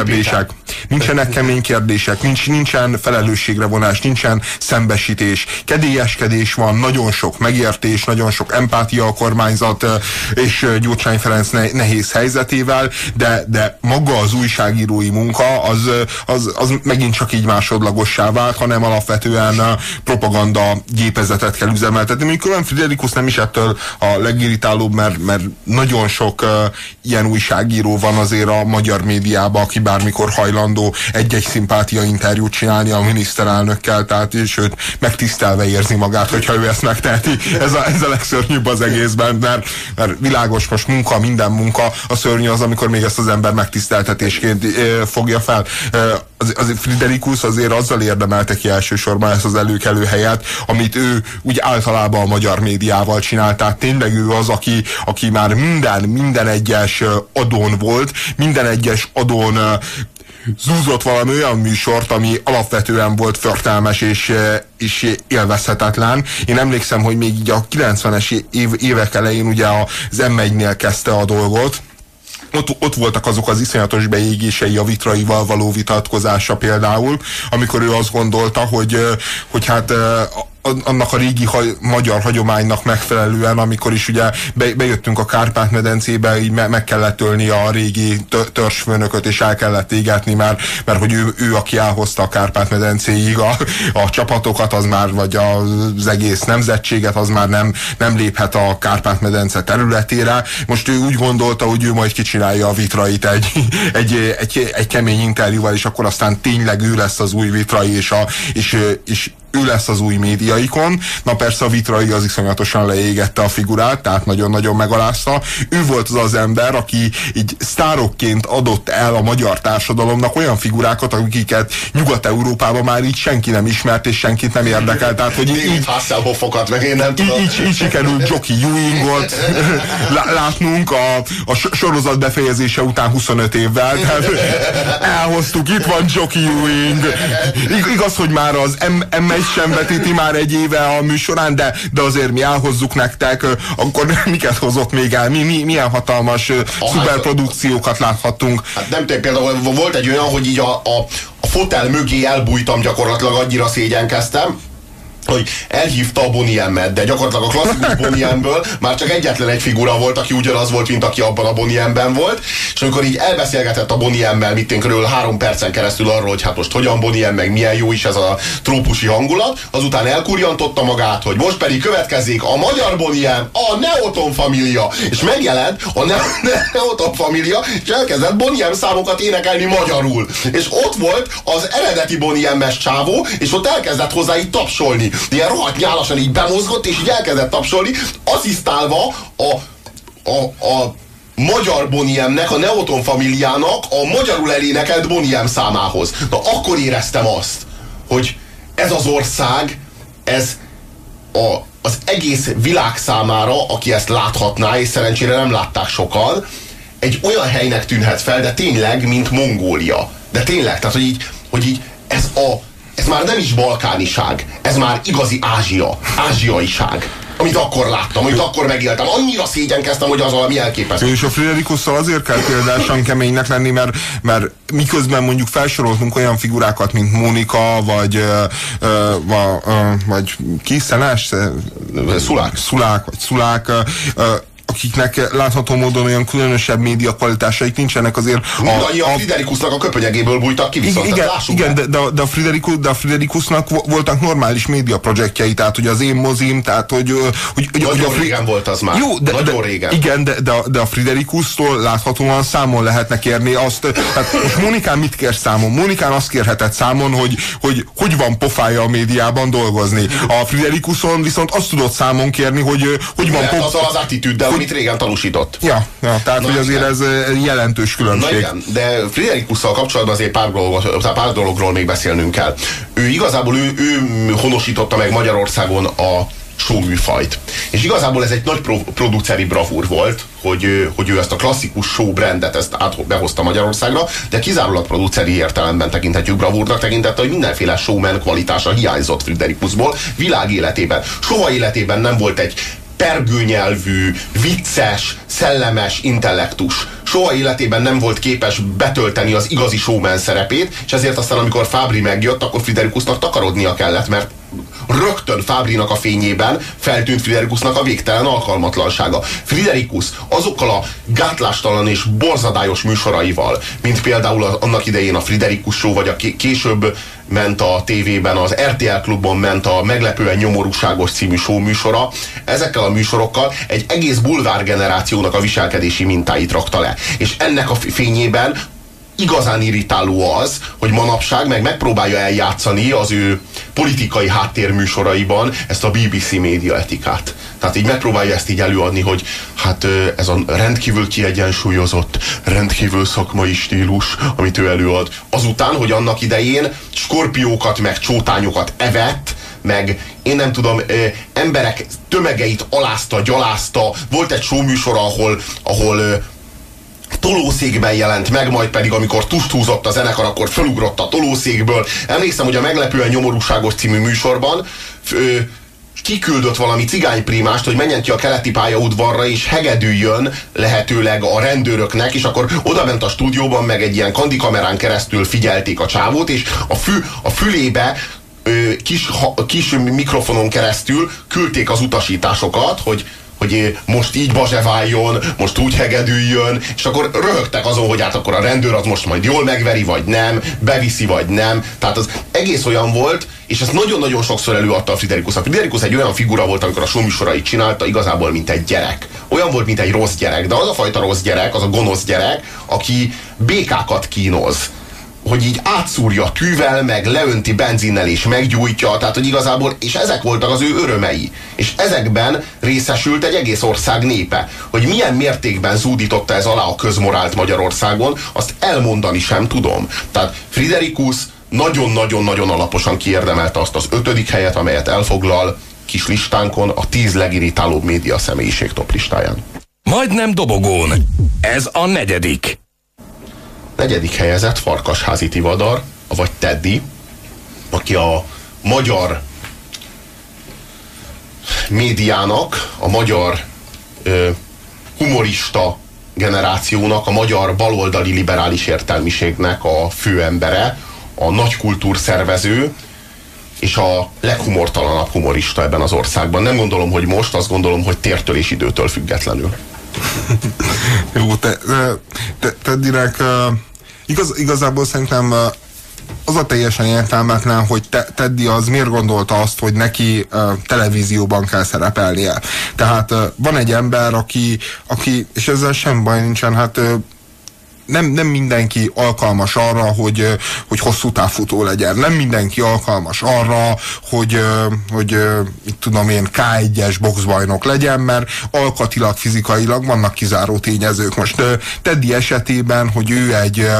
kemény kérdések, nincsen felelősségre vonás, nincsen szembesítés, kedélyeskedés van, nagyon sok megértés, nagyon sok empátia a kormányzat és Gyurcsány Ferenc nehéz helyzetével, de maga az újságírói munka az megint csak így másodlagossá vált, hanem alapvetően propaganda gépezetet kell üzemeltetni. Mondjuk külön Friderikus nem is ettől a legirritálóbb, mert nagyon sok ilyen újságíró van azért a magyar médiában, aki bármikor hajlandó egy-egy szimpátia interjút csinálni telefonálni a miniszterelnökkel, tehát sőt, megtisztelve érzi magát, hogyha ő ezt megteheti. Ez a legszörnyűbb az egészben, mert világos, most munka, minden munka, a szörnyű az, amikor még ezt az ember megtiszteltetésként fogja fel. Az Friderikus azért azzal érdemelte ki elsősorban ezt az előkelő helyet, amit ő úgy általában a magyar médiával csinált. Tehát tényleg ő az, aki már minden egyes adón volt, minden egyes adón zúzott valami olyan műsort, ami alapvetően volt förtelmes és élvezhetetlen. Én emlékszem, hogy még így a 90-es évek elején ugye az M1-nél kezdte a dolgot. Ott voltak azok az iszonyatos beégései a Vitraival való vitatkozása például, amikor ő azt gondolta, hogy hát annak a régi magyar hagyománynak megfelelően, amikor is ugye bejöttünk a Kárpát-medencébe, így meg kellett ölni a régi törzsfőnököt, és el kellett égetni, mert hogy ő aki elhozta a Kárpát-medencéig a csapatokat, az már, vagy az egész nemzetséget, az már nem léphet a Kárpát-medence területére. Most ő úgy gondolta, hogy ő majd kicsinálja a Vitrait egy kemény interjúval, és akkor aztán tényleg ő lesz az új Vitrai, és ő lesz az új médiaikon. Na persze a Vitrai az iszonyatosan leégette a figurát, tehát nagyon-nagyon megalázta. Ő volt az ember, aki így sztárokként adott el a magyar társadalomnak olyan figurákat, akiket Nyugat-Európában már így senki nem ismert, és senkit nem érdekel. Tehát, hogy így Hasselhoffokat, meg én nem tudom. Így sikerült Jockey Ewingot látnunk a sorozat befejezése után 25 évvel. Tehát elhoztuk, itt van Jockey Ewing. Igaz, hogy már az M1 sem vetíti már egy éve a műsorán, de azért mi elhozzuk nektek, akkor miket hozott még el? Milyen hatalmas szuperprodukciókat láthattunk? Hát nem tudom, például volt egy olyan, hogy így a fotel mögé elbújtam gyakorlatilag, annyira szégyenkeztem, hogy elhívta a Bonnie M-et, de gyakorlatilag a klasszikus Bonnie M-ből már csak egyetlen egy figura volt, aki ugyanaz volt, mint aki abban a Bonnie M-ben volt, és amikor így elbeszélgetett a Bonnie M-mel, körül 3 percen keresztül arról, hogy hát most hogyan Bonnie M, meg milyen jó is ez a trópusi hangulat, azután elkurjantotta magát, hogy most pedig következzék a magyar Bonnie M, a Neoton Família, és megjelent a Neoton Família, és elkezdett Bonnie M számokat énekelni magyarul, és ott volt az eredeti Bonnie M-es csávó, és ott elkezdett hozzá így tapsolni. Ilyen rohadt nyálasan így bemozgott, és így elkezdett tapsolni, asszisztálva a magyar Bonnie M-nek, a Neoton Famíliának a magyarul elénekelt Bonnie M számához. Na akkor éreztem azt, hogy ez az ország, ez az egész világ számára, aki ezt láthatná, és szerencsére nem látták sokan, egy olyan helynek tűnhet fel, de tényleg, mint Mongólia. De tényleg, tehát hogy így ez már nem is balkániság, ez már igazi ázsiaiság, amit akkor láttam, amit akkor megéltem. Annyira szégyenkeztem, hogy az valami elképesztő. És a Friderikusszal azért kell példásan keménynek lenni, mert miközben mondjuk felsoroltunk olyan figurákat, mint Mónika, vagy ki? Szenás? Szulák, akiknek látható módon olyan különösebb média kvalitásaik nincsenek, azért a Friderikusnak a köpönyegéből bújtak ki, viszont igen, de a Friderikusnak voltak normális média projektjei, tehát hogy az Én mozim, tehát hogy nagyon régen volt az már. Jó, nagyon régen. Igen, de a Friderikusztól láthatóan számon lehetne kérni azt, tehát most Mónikán mit kér számon? Mónikán azt kérhetett számon, hogy van pofája a médiában dolgozni. A Friderikuszon viszont azt tudott számon kérni, hogy van pofája. Azzal az attitűddel, amit régen tanúsított. Ja, tehát hogy azért ez jelentős különbség. Na igen, de Friderikusszal kapcsolatban azért pár dologról még beszélnünk kell. Ő igazából honosította meg Magyarországon a show műfajt. És igazából ez egy nagy produceri bravúr volt, hogy ő ezt a klasszikus show brandet ezt behozta Magyarországra, de kizárólag produceri értelemben tekinthetjük bravúrnak, tekintette, hogy mindenféle showman kvalitása hiányzott Friderikusból világ életében. Soha életében nem volt egy pergőnyelvű, vicces, szellemes intellektus. Soha életében nem volt képes betölteni az igazi showman szerepét, és ezért aztán, amikor Fábry megjött, akkor Friderikusnak takarodnia kellett, mert rögtön Fábrynak a fényében feltűnt Friderikusnak a végtelen alkalmatlansága. Friderikus azokkal a gátlástalan és borzadályos műsoraival, mint például annak idején a Friderikus Show, vagy a később ment a tévében, az RTL Klubon ment a Meglepően nyomorúságos című show műsora, ezekkel a műsorokkal egy egész bulvár generációnak a viselkedési mintáit rakta le. És ennek a fényében igazán irritáló az, hogy manapság meg megpróbálja eljátszani az ő politikai háttérműsoraiban ezt a BBC média etikát. Tehát így megpróbálja ezt így előadni, hogy hát ez a rendkívül kiegyensúlyozott, rendkívül szakmai stílus, amit ő előad. Azután, hogy annak idején skorpiókat meg csótányokat evett, meg én nem tudom, emberek tömegeit alázta, gyalázta. Volt egy showműsor, ahol tolószékben jelent meg, majd pedig amikor tust húzott a zenekar, akkor fölugrott a tolószékből. Emlékszem, hogy a Meglepően nyomorúságos című műsorban kiküldött valami cigányprímást, hogy menjen ki a keleti pályaudvarra, és hegedüljön lehetőleg a rendőröknek, és akkor odament a stúdióban, meg egy ilyen kandikamerán keresztül figyelték a csávót, és a fülébe kis mikrofonon keresztül küldték az utasításokat, hogy most így bazseváljon, most úgy hegedüljön, és akkor röhögtek azon, hogy hát akkor a rendőr az most majd jól megveri, vagy nem, beviszi, vagy nem. Tehát az egész olyan volt, és ezt nagyon-nagyon sokszor előadta a Friderikus. A Friderikus egy olyan figura volt, amikor a showműsorait csinálta, igazából, mint egy gyerek. Olyan volt, mint egy rossz gyerek, de az a fajta rossz gyerek, az a gonosz gyerek, aki békákat kínoz, hogy így átszúrja tűvel, meg leönti benzinnel és meggyújtja, tehát hogy igazából, és ezek voltak az ő örömei. És ezekben részesült egy egész ország népe. Hogy milyen mértékben zúdította ez alá a közmorált Magyarországon, azt elmondani sem tudom. Tehát Friderikus nagyon-nagyon-nagyon alaposan kiérdemelte azt az 5. helyet, amelyet elfoglal kis listánkon, a 10 legirritálóbb média személyiség toplistáján. Majdnem dobogón. Ez a 4. 4. helyezett Farkasházi Tivadar, vagy Teddy, aki a magyar médiának, a magyar humorista generációnak, a magyar baloldali liberális értelmiségnek a főembere, a nagy kultúrszervező, és a leghumortalanabb humorista ebben az országban. Nem gondolom, hogy most, azt gondolom, hogy tértől és időtől függetlenül. Jó, Teddynek igazából szerintem az a teljesen értelmetlen, hogy Teddy az miért gondolta azt, hogy neki televízióban kell szerepelnie. Tehát van egy ember, aki és ezzel sem baj nincsen, hát nem mindenki alkalmas arra, hogy hosszú távfutó legyen. Nem mindenki alkalmas arra, hogy mit tudom én, K1-es boxbajnok legyen, mert alkatilag, fizikailag vannak kizáró tényezők. Most Teddy esetében, hogy ő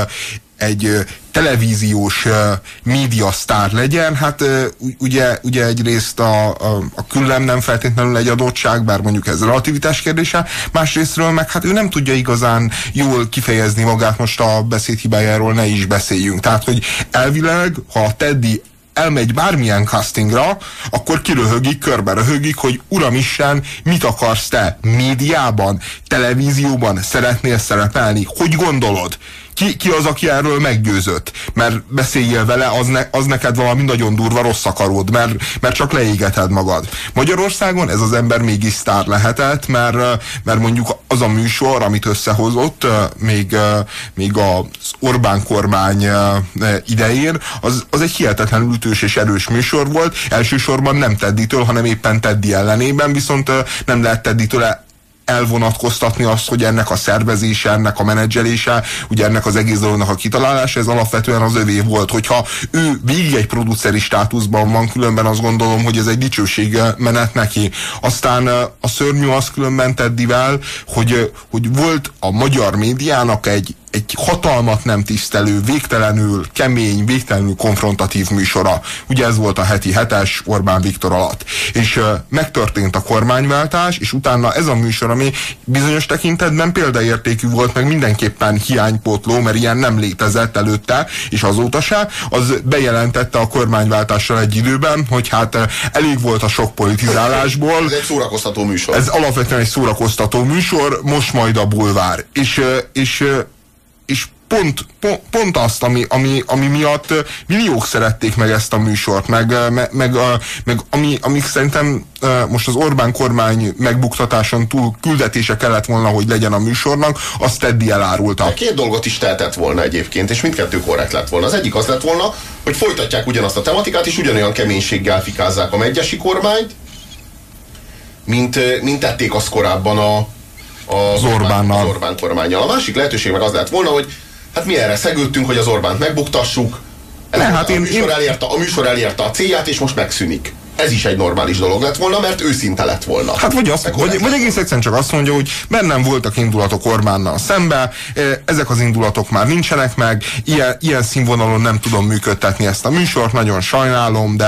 egy televíziós médiasztár legyen, hát ugye egyrészt a küllem nem feltétlenül egy adottság, bár mondjuk ez relativitás kérdése, másrésztről meg hát ő nem tudja igazán jól kifejezni magát, most a beszédhibájáról ne is beszéljünk. Tehát, hogy elvileg, ha a Teddy elmegy bármilyen castingra, akkor kiröhögik, körbe röhögik, hogy uramisten, mit akarsz te? Médiában, televízióban szeretnél szerepelni? Hogy gondolod? Ki az, aki erről meggyőzött? Mert beszéljél vele, az neked valami nagyon durva rossz akaród, mert csak leégeted magad. Magyarországon ez az ember mégis sztár lehetett, mert mondjuk az a műsor, amit összehozott még az Orbán kormány idején, az egy hihetetlenül ütős és erős műsor volt. Elsősorban nem Teddytől, hanem éppen Teddy ellenében, viszont nem lehet Teddytől elvonatkoztatni azt, hogy ennek a szervezése, ennek a menedzselése, ugye ennek az egész dolognak a kitalálása, ez alapvetően az övé volt. Hogyha ő végig egy produceri státuszban van, különben azt gondolom, hogy ez egy dicsőségmenet neki. Aztán a szörnyű az különben Teddyvel, hogy volt a magyar médiának egy hatalmat nem tisztelő, végtelenül kemény, végtelenül konfrontatív műsora. Ugye ez volt a heti 7-es Orbán Viktor alatt. És megtörtént a kormányváltás, és utána ez a műsor, ami bizonyos tekintetben példaértékű volt, meg mindenképpen hiánypótló, mert ilyen nem létezett előtte, és azóta se, az bejelentette a kormányváltással egy időben, hogy hát elég volt a sok politizálásból. Ez egy szórakoztató műsor. Ez alapvetően egy szórakoztató műsor, most majd a bulvár. És pont azt, ami miatt milliók szerették meg ezt a műsort, meg ami szerintem most az Orbán kormány megbuktatáson túl küldetése kellett volna, hogy legyen a műsornak, azt Teddy elárulta. De 2 dolgot is tehetett volna egyébként, és mindkettő korrekt lett volna. Az egyik az lett volna, hogy folytatják ugyanazt a tematikát, és ugyanolyan keménységgel fikázzák a megyesi kormányt, mint tették azt korábban az Orbán kormánnyal. A másik lehetőség meg az lett volna, hogy Hát mi erre szegődtünk, hogy az Orbánt megbuktassuk. A műsor elérte a célját, és most megszűnik. Ez is egy normális dolog lett volna, mert őszinte lett volna. Hát vagy egész egyszerűen csak azt mondja, hogy bennem voltak indulatok Orbánnal szembe, ezek az indulatok már nincsenek meg, ilyen színvonalon nem tudom működtetni ezt a műsort, nagyon sajnálom,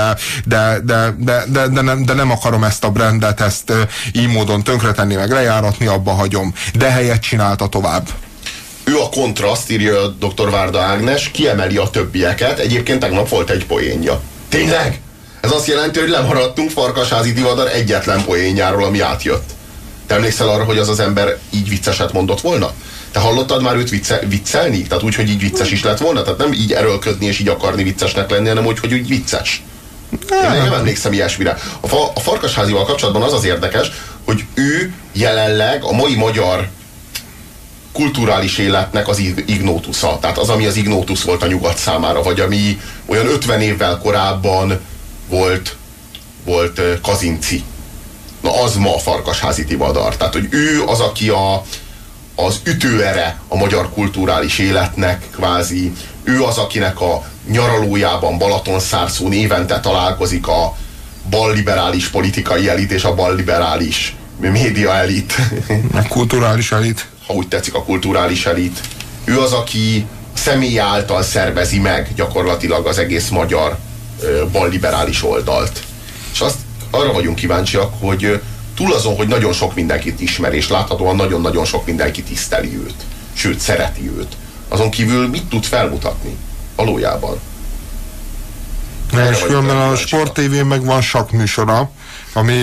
de nem akarom ezt a brandet, ezt így módon tönkretenni, meg lejáratni, abba hagyom. De helyet csinálta tovább. Ő a kontraszt, írja dr. Várda Ágnes, kiemeli a többieket. Egyébként tegnap volt egy poénja. Tényleg? Ez azt jelenti, hogy lemaradtunk Farkasházi Tivadar egyetlen poénjáról, ami átjött. Te emlékszel arra, hogy az ember így vicceset mondott volna? Te hallottad már őt viccelni? Tehát úgy, hogy így vicces is lett volna? Tehát nem így erőlködni és így akarni viccesnek lenni, hanem úgy, hogy úgy vicces. Én nem emlékszem ilyesmire. A Farkasházival kapcsolatban az érdekes, hogy ő jelenleg a mai magyar kulturális életnek az ignótusza. Tehát az, ami az ignótusz volt a nyugat számára, vagy ami olyan 50 évvel korábban volt Kazinci. Na az ma a Farkasházi Tivadar. Tehát, hogy ő az, aki az ütőere a magyar kulturális életnek kvázi. Ő az, akinek a nyaralójában Balatonszárszón évente találkozik a balliberális politikai elit és a balliberális média elit. A kulturális elit. Ha úgy tetszik, a kulturális elit. Ő az, aki személye által szervezi meg gyakorlatilag az egész magyar balliberális oldalt. És arra vagyunk kíváncsiak, hogy túl azon, hogy nagyon sok mindenkit ismer, és láthatóan nagyon-nagyon sok mindenki tiszteli őt, sőt, szereti őt. Azon kívül mit tud felmutatni valójában? És különben a Sport TV-n meg van sakkműsora, ami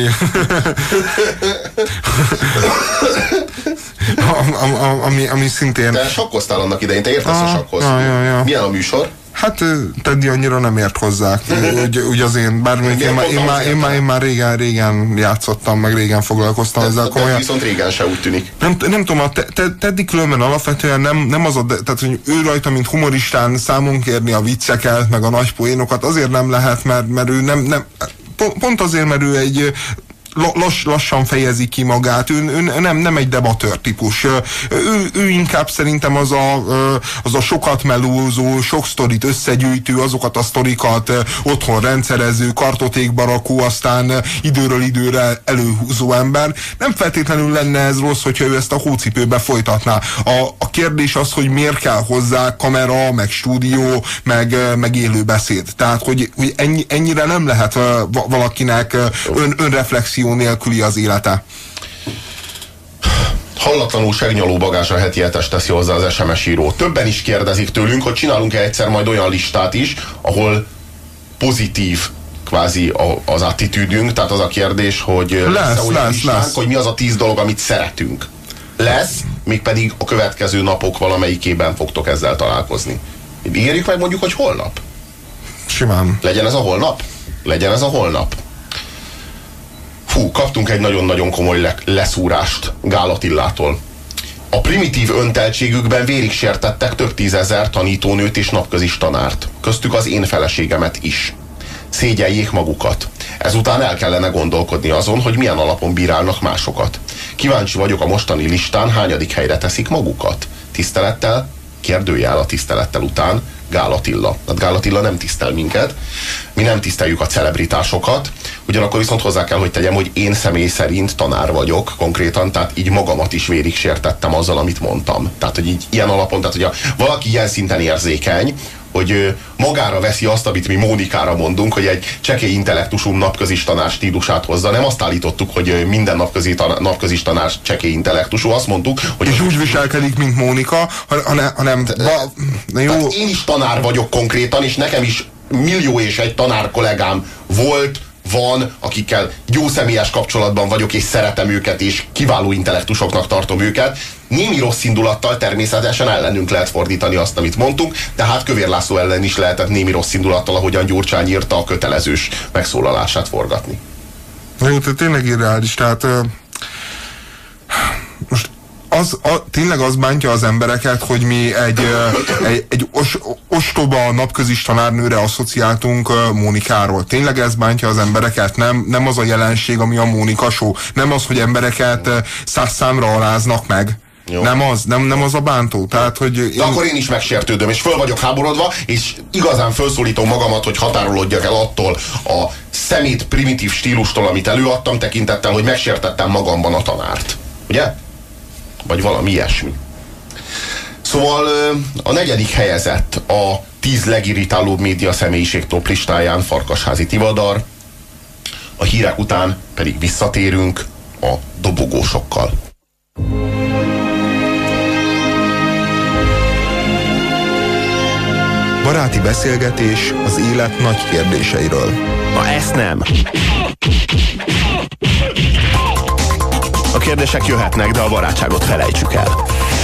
ami szintén... Te sakkoztál annak idején, te értesz a sakhoz. Ja. Milyen a műsor? Hát Teddy annyira nem ért hozzá. Úgy az én már régen játszottam, meg régen foglalkoztam ezzel komolyan. Viszont régen se úgy tűnik. Nem tudom, a Teddy különben alapvetően nem az tehát hogy ő rajta, mint humoristán számon kérni a vicceket, meg a nagy poénokat, azért nem lehet, mert ő nem pont azért, mert ő egy lassan fejezi ki magát, ő nem egy debatőr típus. Ő inkább szerintem az a sokat melózó, sok sztorit összegyűjtő, azokat a sztorikat otthon rendszerező, kartotékba rakó, aztán időről időre előhúzó ember. Nem feltétlenül lenne ez rossz, hogyha ő ezt a hócipőbe folytatná. A kérdés az, hogy miért kell hozzá kamera, meg stúdió, meg élő beszéd. Tehát, hogy ennyire nem lehet valakinek önreflexió nélküli az élete. Hallatlanul segnyaló bagázs a heti hetes, teszi hozzá az SMS író. Többen is kérdezik tőlünk, hogy csinálunk-e egyszer majd olyan listát is, ahol pozitív kvázi az attitűdünk, tehát az a kérdés, hogy lesz. Hogy mi az a 10 dolog, amit szeretünk. Lesz, mégpedig a következő napok valamelyikében fogtok ezzel találkozni. Ígérjük meg mondjuk, hogy holnap? Simán. Legyen ez a holnap? Legyen ez a holnap. Fú, kaptunk egy nagyon-nagyon komoly leszúrást Gál Attilától. A primitív önteltségükben vérig sértettek több tízezer tanítónőt és napközis tanárt. Köztük az én feleségemet is. Szégyeljék magukat. Ezután el kellene gondolkodni azon, hogy milyen alapon bírálnak másokat. Kíváncsi vagyok, a mostani listán hányadik helyre teszik magukat. Tisztelettel, kérdőjel a tisztelettel után, Gál Attila. Hát Gál Attila nem tisztel minket, mi nem tiszteljük a celebritásokat, ugyanakkor viszont hozzá kell, hogy tegyem, hogy én személy szerint tanár vagyok konkrétan, tehát így magamat is vérig sértettem azzal, amit mondtam. Tehát, hogy így ilyen alapon, tehát, hogy valaki ilyen szinten érzékeny, hogy magára veszi azt, amit mi Mónikára mondunk, hogy egy csekély intellektusú napközis tanár stílusát hozza. Nem azt állítottuk, hogy minden napközis tanár csekély intellektusú. Azt mondtuk, hogy... És úgy viselkedik, mint Mónika, hanem... Tehát én is tanár vagyok konkrétan, és nekem is millió és egy tanár kollégám volt, van, akikkel jó személyes kapcsolatban vagyok, és szeretem őket, és kiváló intellektusoknak tartom őket. Némi rossz indulattal természetesen ellenünk lehet fordítani azt, amit mondtunk, tehát Kövér László ellen is lehetett némi rossz indulattal, ahogyan Gyurcsány írta, a kötelezős megszólalását forgatni. Na jó, tehát tényleg irreális, tehát most tényleg az bántja az embereket, hogy mi egy ostoba napközis tanárnőre asszociáltunk Mónikáról. Tényleg ez bántja az embereket? Nem az a jelenség, ami a Mónika show. Nem az, hogy embereket 100 számra aláznak meg. Jó. Nem az a bántó. Tehát, hogy de akkor én is megsértődöm, és föl vagyok háborodva, és igazán felszólítom magamat, hogy határolódjak el attól a szemét primitív stílustól, amit előadtam, tekintettel, hogy megsértettem magamban a tanárt. Ugye? Vagy valami ilyesmi. Szóval a 4. helyezett a 10 legirritálóbb média személyiség top listáján Farkasházi Tivadar. A hírek után pedig visszatérünk a dobogósokkal. Baráti beszélgetés az élet nagy kérdéseiről. Na ezt nem. A kérdések jöhetnek, de a barátságot felejtsük el.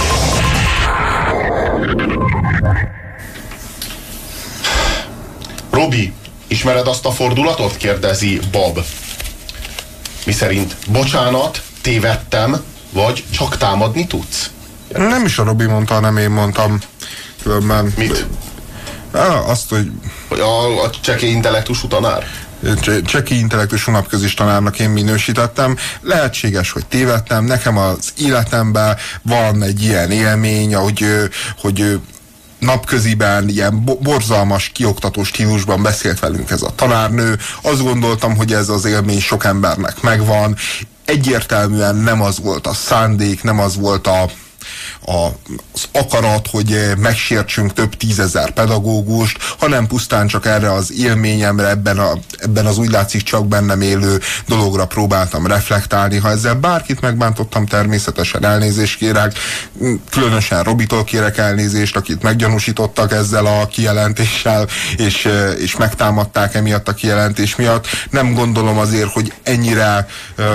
Robi, ismered azt a fordulatot? Kérdezi Bob. Miszerint bocsánat, tévedtem, vagy csak támadni tudsz? Nem is a Robi mondta, hanem én mondtam. Különben... Mit? Azt, hogy... A csekély intellektusú tanár? Csekély intellektusú napközis tanárnak én minősítettem. Lehetséges, hogy tévedtem. Nekem az életemben van egy ilyen élmény, hogy napköziben ilyen borzalmas, kioktató stílusban beszélt velünk ez a tanárnő. Azt gondoltam, hogy ez az élmény sok embernek megvan. Egyértelműen nem az volt a szándék, nem az volt az akarat, hogy megsértsünk több 10 000 pedagógust, hanem pusztán csak erre az élményemre, ebben az úgy látszik csak bennem élő dologra próbáltam reflektálni. Ha ezzel bárkit megbántottam, természetesen elnézést kérek, különösen Robitól kérek elnézést, akit meggyanúsítottak ezzel a kijelentéssel, és megtámadták emiatt a kijelentés miatt. Nem gondolom azért, hogy ennyire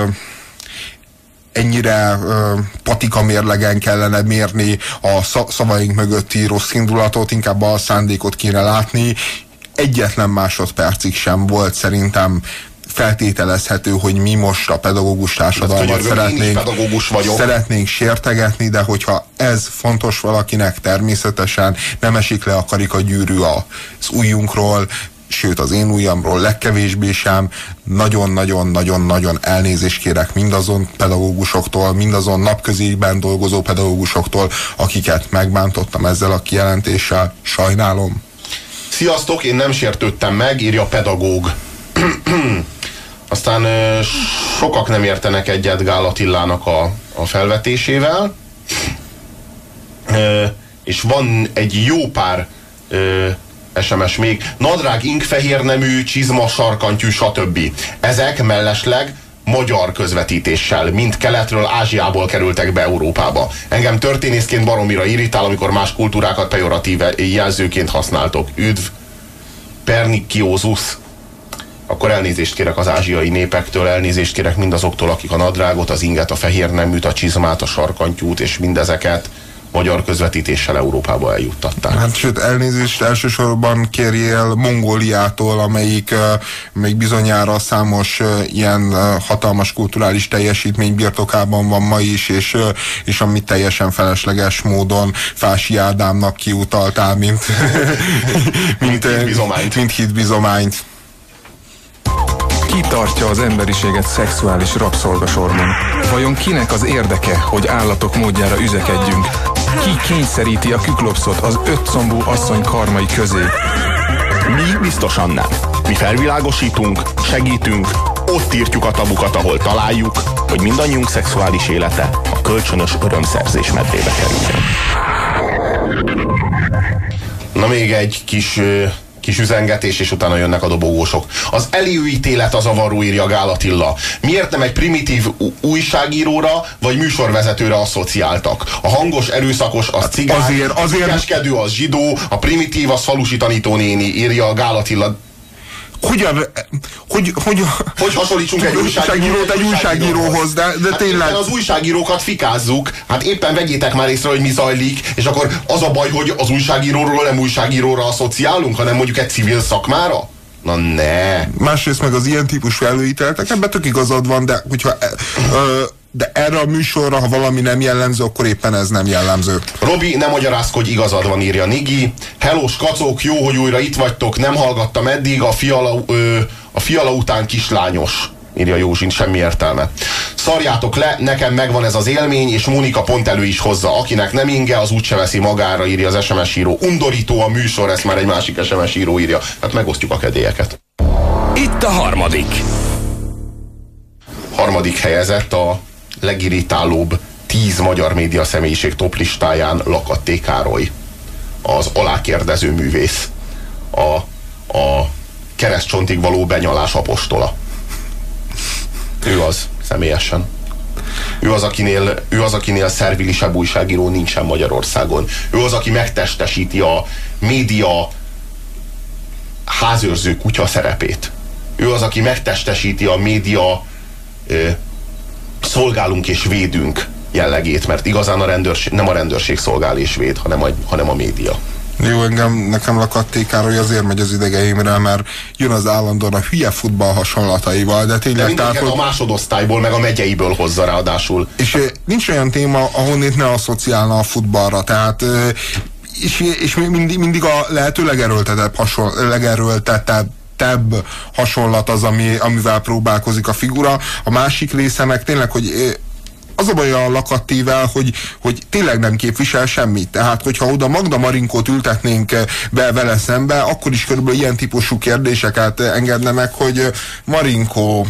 patika mérlegen kellene mérni a szavaink mögötti rossz indulatot, inkább a szándékot kéne látni. Egyetlen másodpercig sem volt szerintem feltételezhető, hogy mi most a pedagógus társadalmat szeretnénk sértegetni, de hogyha ez fontos valakinek, természetesen nem esik le a karikagyűrű az ujjunkról, sőt az én ujjamról legkevésbé sem. Nagyon-nagyon-nagyon-nagyon elnézést kérek mindazon pedagógusoktól, mindazon napközében dolgozó pedagógusoktól, akiket megbántottam ezzel a kijelentéssel. Sajnálom. Sziasztok, én nem sértődtem meg, írja pedagóg. Aztán sokak nem értenek egyet Gál Attilának a felvetésével. És van egy jó pár SMS még. Nadrág, inkfehér nemű, csizma, sarkantyű, stb. Ezek mellesleg magyar közvetítéssel, mind keletről, Ázsiából kerültek be Európába. Engem történészként baromira irritál, amikor más kultúrákat pejoratív jelzőként használtok. Üdv, perniciosus. Akkor elnézést kérek az ázsiai népektől, elnézést kérek mindazoktól, akik a nadrágot, az inget, a fehér neműt, a csizmát, a sarkantyút és mindezeket magyar közvetítéssel Európába eljuttatták. Hát sőt, elnézést elsősorban kérjél Mongóliától, amelyik még bizonyára számos ilyen hatalmas kulturális teljesítmény birtokában van ma is, és amit teljesen felesleges módon Fási Ádámnak kiutaltál, mint hitbizományt. Ki tartja az emberiséget szexuális rabszolgasorban? Vajon kinek az érdeke, hogy állatok módjára üzekedjünk? Ki kényszeríti a küklopszot az 5 combú asszony karmai közé? Mi biztosan nem. Mi felvilágosítunk, segítünk, ott írtjuk a tabukat, ahol találjuk, hogy mindannyiunk szexuális élete a kölcsönös örömszerzés medrébe kerüljön. Na még egy kis üzengetés, és utána jönnek a dobogósok. Az előítélet a zavaró, írja Gál Attila. Miért nem egy primitív újságíróra vagy műsorvezetőre asszociáltak? A hangos, erőszakos az cigány, a keskedő az zsidó, a primitív az falusi tanítónéni, írja Gál Attila. Hogy hasonlítsunk egy újságíróhoz, de hát tényleg. Éppen az újságírókat fikázzuk, hát éppen vegyétek már észre, hogy mi zajlik, és akkor az a baj, hogy az újságíróról nem újságíróra asszociálunk, hanem mondjuk egy civil szakmára? Na ne! Másrészt meg az ilyen típusú előítéletek, ebben tök igazad van, de hogyha de erre a műsorra, ha valami nem jellemző, akkor éppen ez nem jellemző. Robi, ne magyarázkodj, igazad van, írja Nigi. Hello, skacok, jó, hogy újra itt vagytok, nem hallgattam eddig, a fiala után kislányos. írja Józsin, semmi értelme. Szarjátok le, nekem megvan ez az élmény, és Mónika pont elő is hozza. Akinek nem inge, az úgyse veszi magára, írja az SMS író. Undorító a műsor, ezt már egy másik SMS író írja. Hát megosztjuk a kedélyeket. Itt a harmadik. Harmadik helyezett a legirritálóbb 10 magyar média személyiség toplistáján Lakatté Károly, az alákérdező művész, a keresztcsontig való benyalás apostola. Ő az, személyesen. Ő az, akinél szervilisebb újságíró nincsen Magyarországon. Ő az, aki megtestesíti a média házőrző kutya szerepét. Ő az, aki megtestesíti a média szolgálunk és védünk jellegét, mert igazán a rendőrség, nem a rendőrség szolgál és véd, hanem a média. Jó, nekem Lakatté Károly azért megy az idegeimre, mert jön az állandóan a hülye futball hasonlataival, de tényleg... De a másodosztályból, meg a megyeiből hozza ráadásul. És nincs olyan téma, ahonnét ne asszociálna a futballra, tehát... És mindig a lehető legerőltetettebb hasonlat az, amivel próbálkozik a figura. A másik része meg tényleg, hogy az a baj a Lakattével, hogy tényleg nem képvisel semmit. Tehát, hogyha oda Magda Marinkót ültetnénk be vele szembe, akkor is körülbelül ilyen típusú kérdéseket engedne meg, hogy Marinkó...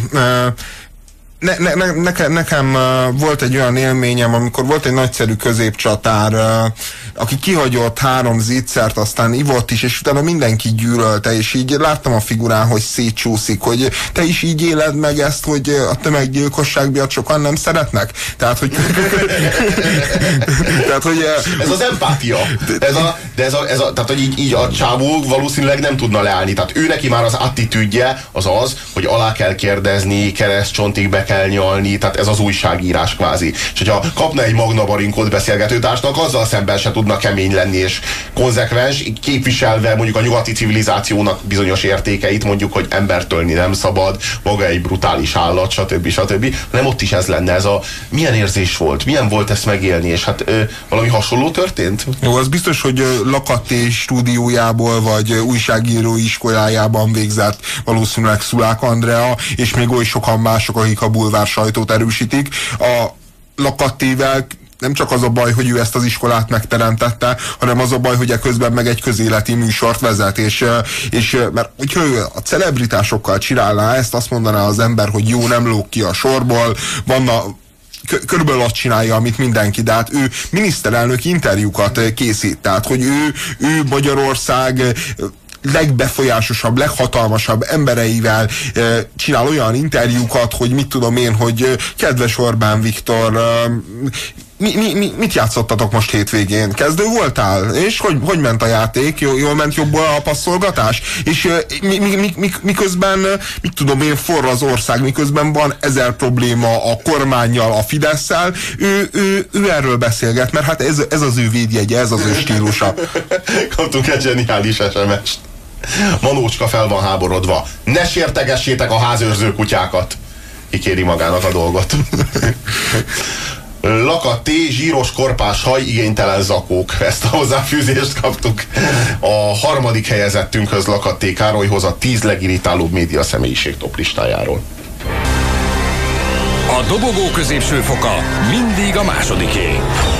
Nekem volt egy olyan élményem, amikor volt egy nagyszerű középcsatár, aki kihagyott 3 zicsert, aztán ivott is, és utána mindenki gyűlölte, és így láttam a figurán, hogy szétcsúszik, hogy te is így éled meg ezt, hogy a tömeggyilkosság miatt sokan nem szeretnek. Tehát, hogy... Ez az empátia. Tehát, hogy így a csávó valószínűleg nem tudna leállni. Tehát ő neki már az attitűdje az, hogy alá kell kérdezni, keresztcsontig be kell nyalni, tehát ez az újságírás kvázi. És hogyha kapna egy Magda Marinkót beszélgetőtársnak, azzal szemben se tudna kemény lenni és konzekvens, képviselve mondjuk a nyugati civilizációnak bizonyos értékeit, mondjuk, hogy embert ölni nem szabad, maga egy brutális állat, stb. Nem, ott is ez lenne, ez a milyen érzés volt, milyen volt ezt megélni, és hát valami hasonló történt? Jó, az biztos, hogy Lakatté stúdiójából, vagy újságírói iskolájában végzett valószínűleg Szulák Andrea, és még oly sokan mások, akik a bulvár sajtót erősítik. A Lakattével nem csak az a baj, hogy ő ezt az iskolát megteremtette, hanem az a baj, hogy közben meg egy közéleti műsort vezet, és mert hogyha ő a celebritásokkal csinálná ezt, azt mondaná az ember, hogy jó, nem lóg ki a sorból, körülbelül azt csinálja, amit mindenki, de hát ő miniszterelnök interjúkat készít, tehát hogy ő Magyarország legbefolyásosabb, leghatalmasabb embereivel csinál olyan interjúkat, hogy mit tudom én, hogy kedves Orbán Viktor, mit játszottatok most hétvégén? Kezdő voltál? És hogy ment a játék? Jól ment jobb a passzolgatás? És miközben, mit tudom én, forr az ország, miközben van 1000 probléma a kormánnyal, a Fidesszel, ő erről beszélget, mert hát ez az ő védjegye, ez az ő stílusa. Kaptunk egy zseniális SMS-t. Manócska fel van háborodva. Ne sértegessétek a házőrző kutyákat. Kikéri magának a dolgot. Lakatté, zsíros korpás haj, igénytelen zakók. Ezt a hozzáfűzést kaptuk. A harmadik helyezettünkhöz, Lakatté Károlyhoz, a 10 legirritálóbb média személyiség toplistájáról. A dobogó középső foka mindig a másodiké.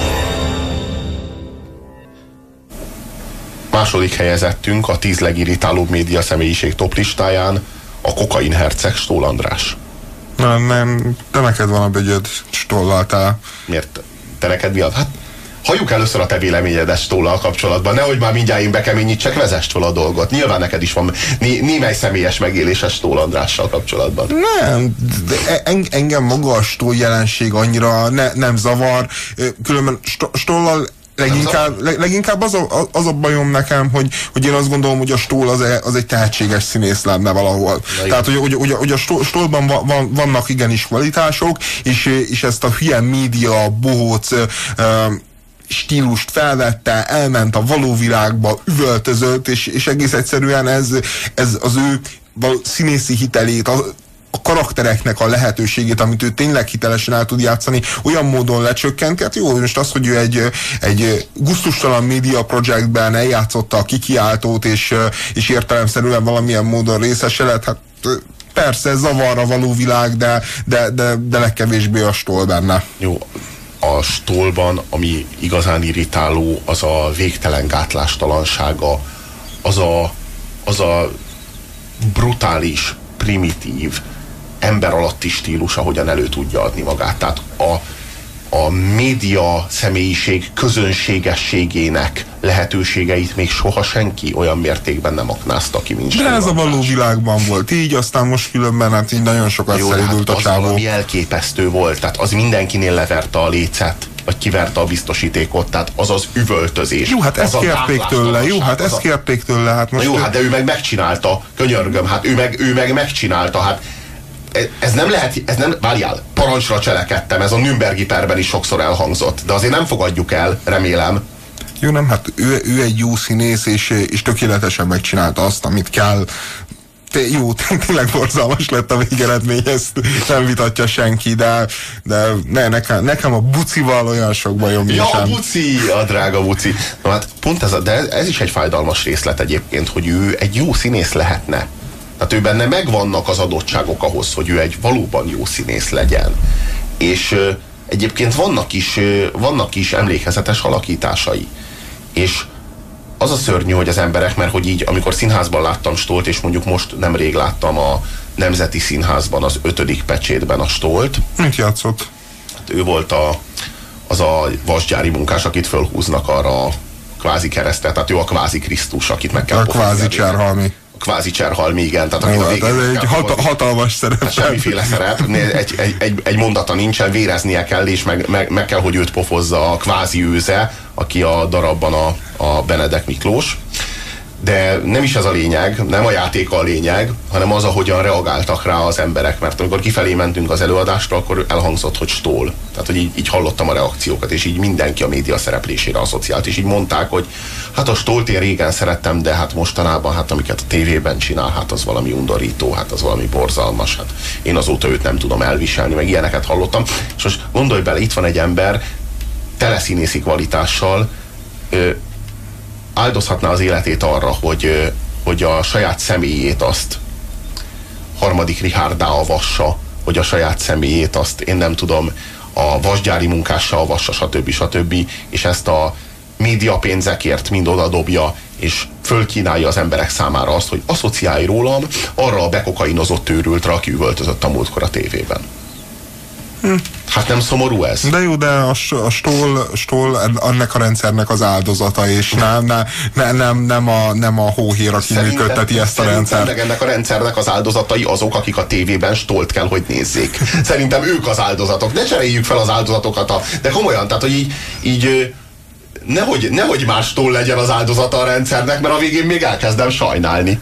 Második helyezettünk a 10 legirritálóbb média személyiség toplistáján a kokain herceg Stól András. Nem, de neked van a bögyöd, stollaltál. Miért? Te neked miatt? Hát halljuk először a te véleményedet Stóllal kapcsolatban, nehogy már mindjárt én bekeményítsek, vezest fel a dolgot. Nyilván neked is van némely személyes megéléses Stól Andrással kapcsolatban. Nem, de engem maga a Stól jelenség annyira nem zavar, különben Stóllal leginkább az a bajom nekem, hogy én azt gondolom, hogy a Stól az egy tehetséges színész lenne valahol. Tehát, hogy a Stólban vannak igenis kvalitások, és ezt a hülye média, bohóc stílust felvette, elment a való világba, üvöltözött, és egész egyszerűen ez az ő színészi hitelét, a karaktereknek a lehetőségét, amit ő tényleg hitelesen el tud játszani, olyan módon lecsökkent. Jó, most az, hogy ő egy gusztustalan média projektben eljátszotta a kikiáltót, és értelemszerűen valamilyen módon részese lett, hát persze zavarra való világ, de legkevésbé a Stoll benne. Jó, a Stollban, ami igazán irritáló, az a végtelen gátlástalansága, az a brutális, primitív, ember alatti stílus, ahogyan elő tudja adni magát. Tehát a média személyiség közönségességének lehetőségeit még soha senki olyan mértékben nem aknázta ki, mint de ez a való világban volt így, aztán most különben hát így nagyon sokat szeridült a csávó. Az valami elképesztő volt, tehát az mindenkinél leverte a lécet, vagy kiverte a biztosítékot, tehát az az üvöltözés. Jó, hát ezt kérték tőle, hát most... Na jó, hát de ő meg megcsinálta, könyörgöm, hát ő meg megcsinálta, hát ez nem lehet, várjál, parancsra cselekedtem, ez a Nürnbergi perben is sokszor elhangzott, de azért nem fogadjuk el, remélem. Jó, nem, hát ő egy jó színész, és tökéletesen megcsinálta azt, amit kell. Jó, tényleg borzalmas lett a végeredmény, ezt nem vitatja senki, de nekem a bucival olyan sok bajom nincsen. Ja, a buci, a drága buci. Na hát pont ez is egy fájdalmas részlet egyébként, hogy ő egy jó színész lehetne. Tehát ő benne megvannak az adottságok ahhoz, hogy ő egy valóban jó színész legyen. És egyébként vannak is emlékezetes alakításai. És az a szörnyű, hogy az emberek, mert hogy így, amikor színházban láttam Stollt, és mondjuk most nemrég láttam a Nemzeti Színházban az 5. pecsétben a Stollt. Mit játszott? Hát ő volt az a vasgyári munkás, akit fölhúznak arra a kvázi keresztet, tehát ő a kvázi Krisztus, akit meg kell a kvázi Cserhalmi. Kvázi Cserhalmi, igen. Tehát jó, ez egy hatalmas szerep. Semmiféle szerep, egy mondata nincsen, véreznie kell, és meg kell, hogy őt pofozza a kvázi őze, aki a darabban a Benedek Miklós. De nem is ez a lényeg, nem a játék a lényeg, hanem az, ahogyan reagáltak rá az emberek. Mert amikor kifelé mentünk az előadásra, akkor elhangzott, hogy Stoll. Tehát, hogy így hallottam a reakciókat, és így mindenki a média szereplésére asszociált, és így mondták, hogy hát a Stollt én régen szerettem, de hát mostanában, hát amiket a tévében csinál, hát az valami undorító, hát az valami borzalmas, hát én azóta őt nem tudom elviselni, meg ilyeneket hallottam. És most gondolj bele, itt van egy ember teleszínészi kvalitással, áldozhatná az életét arra, hogy a saját személyét azt harmadik Richárddá avassa, hogy a saját személyét azt, én nem tudom, a vasgyári munkással avassa, stb. És ezt a média pénzekért mind oda dobja, és fölkínálja az emberek számára azt, hogy asszociálj rólam arra a bekokainozott őrültre, aki üvöltözött a múltkor a tévében. Hát nem szomorú ez? De jó, de a Stoll ennek a rendszernek az áldozata, és nem a hóhér, aki működteti ezt a rendszert. Meg ennek a rendszernek az áldozatai azok, akik a tévében Stollt kell, hogy nézzék. Szerintem ők az áldozatok. Ne cseréljük fel az áldozatokat. De komolyan, tehát, hogy így nehogy más Stoll legyen az áldozata a rendszernek, mert a végén még elkezdem sajnálni.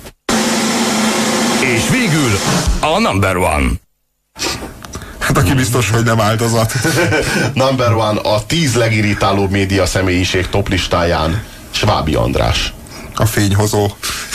És végül a number one. Hát aki biztos, hogy nem áldozat. Number one, a 10 legirritálóbb média személyiség toplistáján Svábi András. A fényhozó.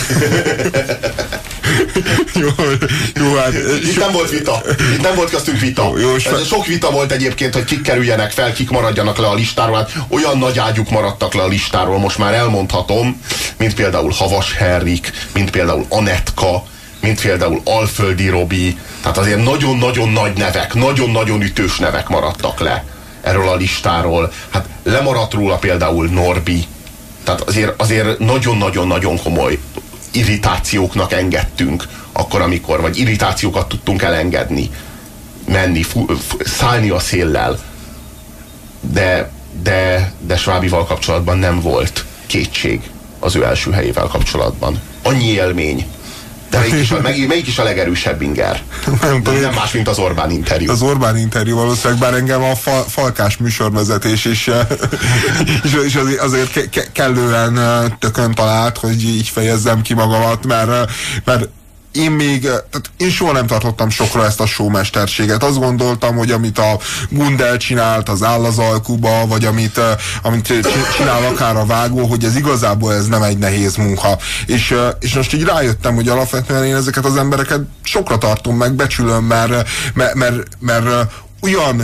jó, hát... Itt nem volt vita. Itt nem volt köztünk vita. Sok vita volt egyébként, hogy kik kerüljenek fel, kik maradjanak le a listáról. Hát olyan nagy ágyuk maradtak le a listáról, most már elmondhatom, mint például Havas Henrik, mint például Anetka, mint például Alföldi Robi, tehát azért nagyon-nagyon nagy nevek, nagyon-nagyon ütős nevek maradtak le erről a listáról. Hát lemaradt róla például Norbi, tehát azért nagyon-nagyon-nagyon komoly irritációknak engedtünk akkor, amikor, vagy irritációkat tudtunk elengedni, menni, szállni a széllel. De Svábival kapcsolatban nem volt kétség az ő első helyével kapcsolatban. Annyi élmény. De melyik is a legerősebb inger? Nem más, mint az Orbán interjú. Az Orbán interjú valószínűleg, bár engem a falkás műsorvezetés és azért kellően tökön talált, hogy így fejezzem ki magamat, mert én soha nem tartottam sokra ezt a showmesterséget. Azt gondoltam, hogy amit a Gundel csinált, az áll az alkuba, vagy amit csinál akár a vágó, hogy ez igazából ez nem egy nehéz munka. És most így rájöttem, hogy alapvetően én ezeket az embereket sokra tartom, meg becsülöm, mert olyan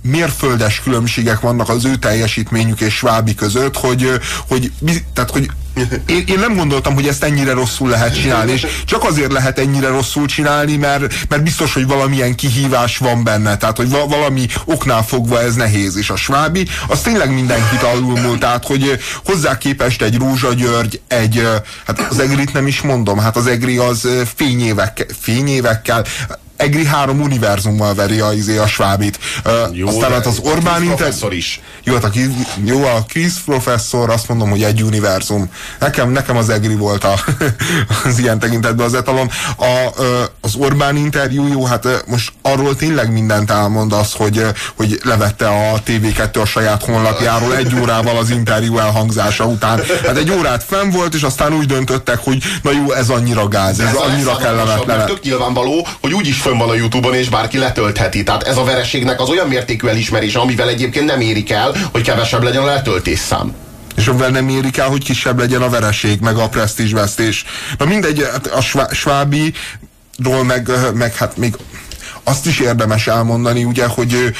mérföldes különbségek vannak az ő teljesítményük és Svábi között, hogy én nem gondoltam, hogy ezt ennyire rosszul lehet csinálni, és csak azért lehet ennyire rosszul csinálni, mert biztos, hogy valamilyen kihívás van benne, tehát hogy valami oknál fogva ez nehéz, és a Svábi az tényleg mindenkit alulmúlt, tehát hogy hozzá képest egy Rózsa György, hát az Egrit nem is mondom, hát az Egri az fényévekkel Egri 3 univerzummal veri a Svábit. Aztán hát az Orbán professzor is. Jó, a Chris professzor, azt mondom, hogy egy univerzum. Nekem az Egri volt az ilyen tekintetben az etalon. Az Orbán interjú, jó, hát most arról tényleg mindent elmond az, hogy levette a TV2 a saját honlapjáról 1 órával az interjú elhangzása után. Hát 1 órát fenn volt, és aztán úgy döntöttek, hogy na jó, ez annyira gáz, ez annyira kellemetlen. Tök nyilvánvaló, hogy úgyis fönn van a YouTube-on, és bárki letöltheti. Tehát ez a vereségnek az olyan mértékű elismerése, amivel egyébként nem érik el, hogy kevesebb legyen a letöltésszám. És amivel nem érik el, hogy kisebb legyen a vereség, meg a presztízsvesztés. Na mindegy, a Svábiról meg hát még azt is érdemes elmondani, ugye, hogy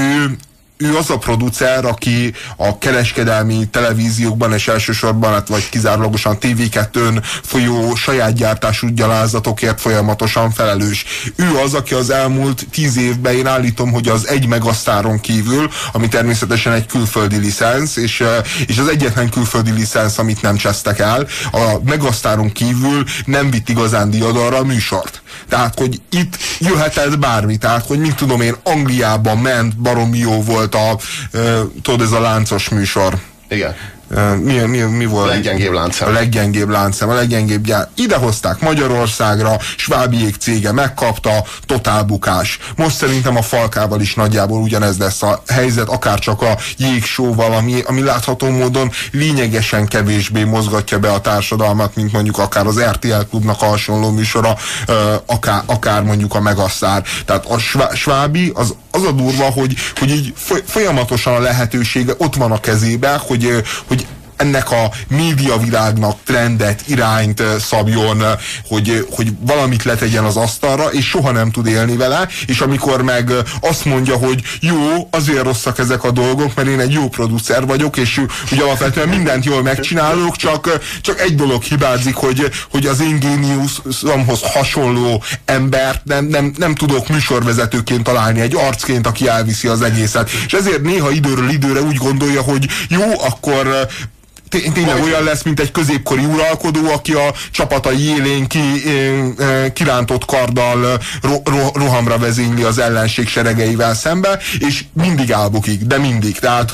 ő az a producer, aki a kereskedelmi televíziókban és elsősorban, hát vagy kizárólagosan TV2-n folyó saját gyártású gyalázatokért folyamatosan felelős. Ő az, aki az elmúlt 10 évben, én állítom, hogy az egy megasztáron kívül, ami természetesen egy külföldi licensz, és az egyetlen külföldi licensz, amit nem csesztek el, a megasztáron kívül nem vitt igazán diadalra a műsort. Tehát, hogy itt jöhetett bármi, tehát, hogy mit tudom én, Angliában ment, baromi jó volt tudod, ez a láncos műsor. Igen. Mi volt? A leggyengébb láncszem. A leggyengébb láncszem, a leggyengébb gyár. Idehozták Magyarországra, Svábiék cége megkapta, totál bukás. Most szerintem a Falkával is nagyjából ugyanez lesz a helyzet, akárcsak a Jégsóval, ami látható módon lényegesen kevésbé mozgatja be a társadalmat, mint mondjuk akár az RTL Klubnak a hasonló műsora, akár mondjuk a Megasztár. Tehát a Svábi az a durva, hogy így folyamatosan a lehetősége ott van a kezébe, hogy ennek a médiavilágnak trendet, irányt szabjon, hogy valamit letegyen az asztalra, és soha nem tud élni vele, és amikor meg azt mondja, hogy jó, azért rosszak ezek a dolgok, mert én egy jó producer vagyok, és ugye alapvetően mindent jól megcsinálok, csak egy dolog hibázik, hogy az én géniuszomhoz hasonló embert nem tudok műsorvezetőként találni, egy arcként, aki elviszi az egészet. És ezért néha időről időre úgy gondolja, hogy jó, akkor tényleg olyan lesz, mint egy középkori uralkodó, aki a csapatai élén kirántott karddal rohamra vezényli az ellenség seregeivel szembe, és mindig elbukik, de mindig. Tehát,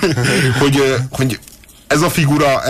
hogy ez a figura,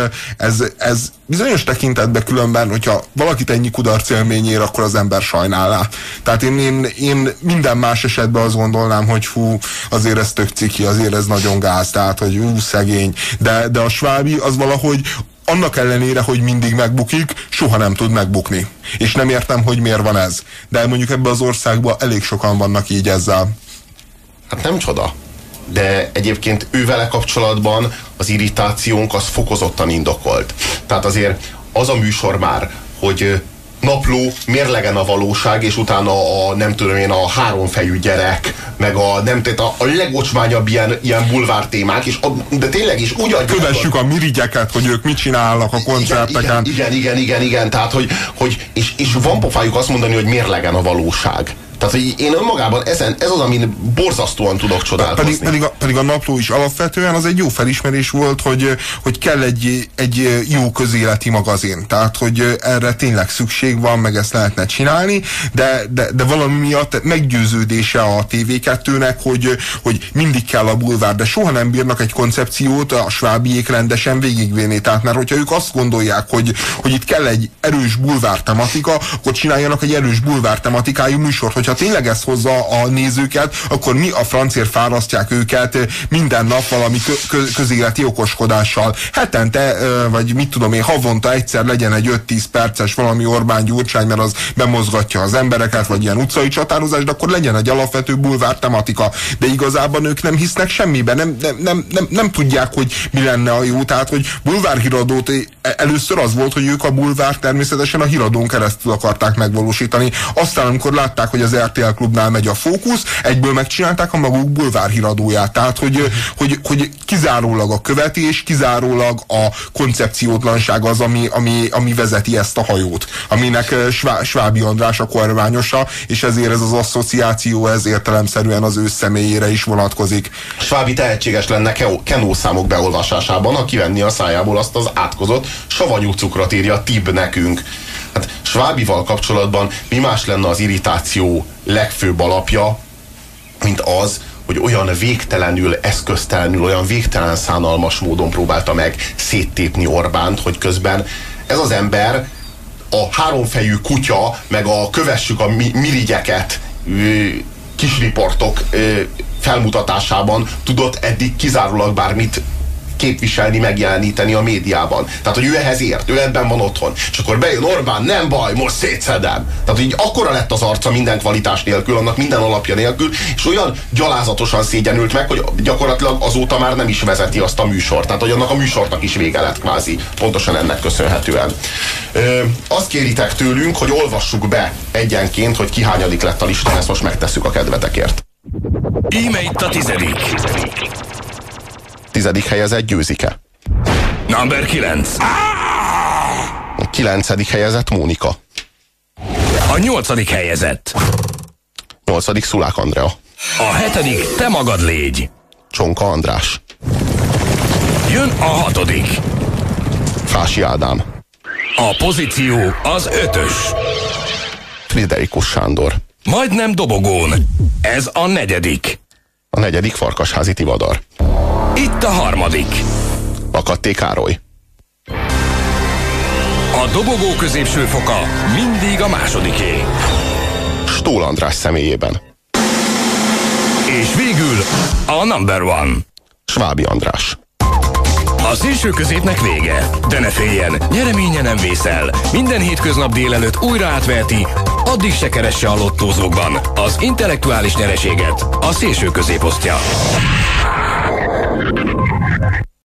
ez bizonyos tekintetben különben, hogyha valakit ennyi kudarc élményér, akkor az ember sajnálná. Tehát én minden más esetben azt gondolnám, hogy fú, azért ez tök ciki, azért ez nagyon gáz, tehát, hogy szegény. De a Svábi az valahogy annak ellenére, hogy mindig megbukik, soha nem tud megbukni. És nem értem, hogy miért van ez. De mondjuk ebben az országban elég sokan vannak így ezzel. Hát nem csoda. De egyébként ővele kapcsolatban az irritációnk az fokozottan indokolt. Tehát azért az a műsor már, hogy napló, mérlegen a valóság, és utána nem tudom én, a háromfejű gyerek, meg a legocsmányabb ilyen bulvár témák, de tényleg is úgy adjuk. Kövessük a mirigyeket, hogy ők mit csinálnak a koncerteken. Igen. Tehát, és van pofájuk azt mondani, hogy mérlegen a valóság. Tehát, hogy én önmagában ez az, amin borzasztóan tudok csodálkozni. Pedig a napló is alapvetően az egy jó felismerés volt, hogy kell egy jó közéleti magazin. Tehát, hogy erre tényleg szükség van, meg ezt lehetne csinálni, de valami miatt meggyőződése a TV2-nek, hogy mindig kell a bulvár, de soha nem bírnak egy koncepciót a Svábiék rendesen végigvinni. Tehát, mert hogyha ők azt gondolják, hogy itt kell egy erős bulvár tematika, akkor csináljanak egy erős bulvár tematikájú műsort. Hogyha tényleg ez hozza a nézőket, akkor mi a francért fárasztják őket minden nap valami közéleti okoskodással. Hetente, vagy mit tudom én, havonta egyszer legyen egy 5-10 perces valami Orbán Gyurcsány, mert az bemozgatja az embereket, vagy ilyen utcai csatározás, de akkor legyen egy alapvető bulvár tematika. De igazából ők nem hisznek semmiben, nem tudják, hogy mi lenne a jó. Tehát, hogy bulvárhíradót először az volt, hogy ők a bulvár természetesen a híradón keresztül akarták megvalósítani. Aztán, amikor látták, hogy az RTL Klubnál megy a Fókusz, egyből megcsinálták a maguk bulvárhíradóját. Tehát, hogy kizárólag a követés, kizárólag a koncepciótlanság az, ami vezeti ezt a hajót, aminek Svábi András a kormányosa, és ezért ez az asszociáció, ez értelemszerűen az ő személyére is vonatkozik. Svábi tehetséges lenne kenószámok beolvasásában, ha kivenni a szájából azt az átkozott savanyú cukrot, írja Tib nekünk. Hát Svábival kapcsolatban mi más lenne az irritáció legfőbb alapja, mint az, hogy olyan végtelenül eszköztelenül, olyan végtelen szánalmas módon próbálta meg széttépni Orbánt, hogy közben ez az ember a háromfejű kutya, meg a kövessük a mirigyeket kisriportok felmutatásában tudott eddig kizárólag bármit képviselni, megjeleníteni a médiában. Tehát, hogy ő ehhez ért, ő ebben van otthon. És akkor bejön Orbán, nem baj, most szétszedem. Tehát, így akkora lett az arca minden kvalitás nélkül, annak minden alapja nélkül, és olyan gyalázatosan szégyenült meg, hogy gyakorlatilag azóta már nem is vezeti azt a műsort. Tehát, hogy annak a műsornak is vége lett kvázi. Pontosan ennek köszönhetően. Azt kéritek tőlünk, hogy olvassuk be egyenként, hogy ki hányadik lett a listán, ezt most megtesszük a kedvetekért. Íme itt a 10. 10. helyezett Győzike. Number 9. A 9. helyezett Mónika. A 8. helyezett. 8. Szulák Andrea. A 7. Te magad légy. Csonka András. Jön a 6. Fási Ádám. A pozíció az 5. Friderikus Sándor. Majdnem dobogón. Ez a 4. A 4. Farkasházi Tivadar. Itt a 3. Akatté Károly. A dobogó középső foka mindig a 2. Stól András személyében. És végül a number 1. Svábi András. A szélső középnek vége, de ne féljen, nyereménye nem vészel. Minden hétköznap délelőtt újra átveheti, addig se keresse a lottózókban az intellektuális nyereséget a szélső közép osztja.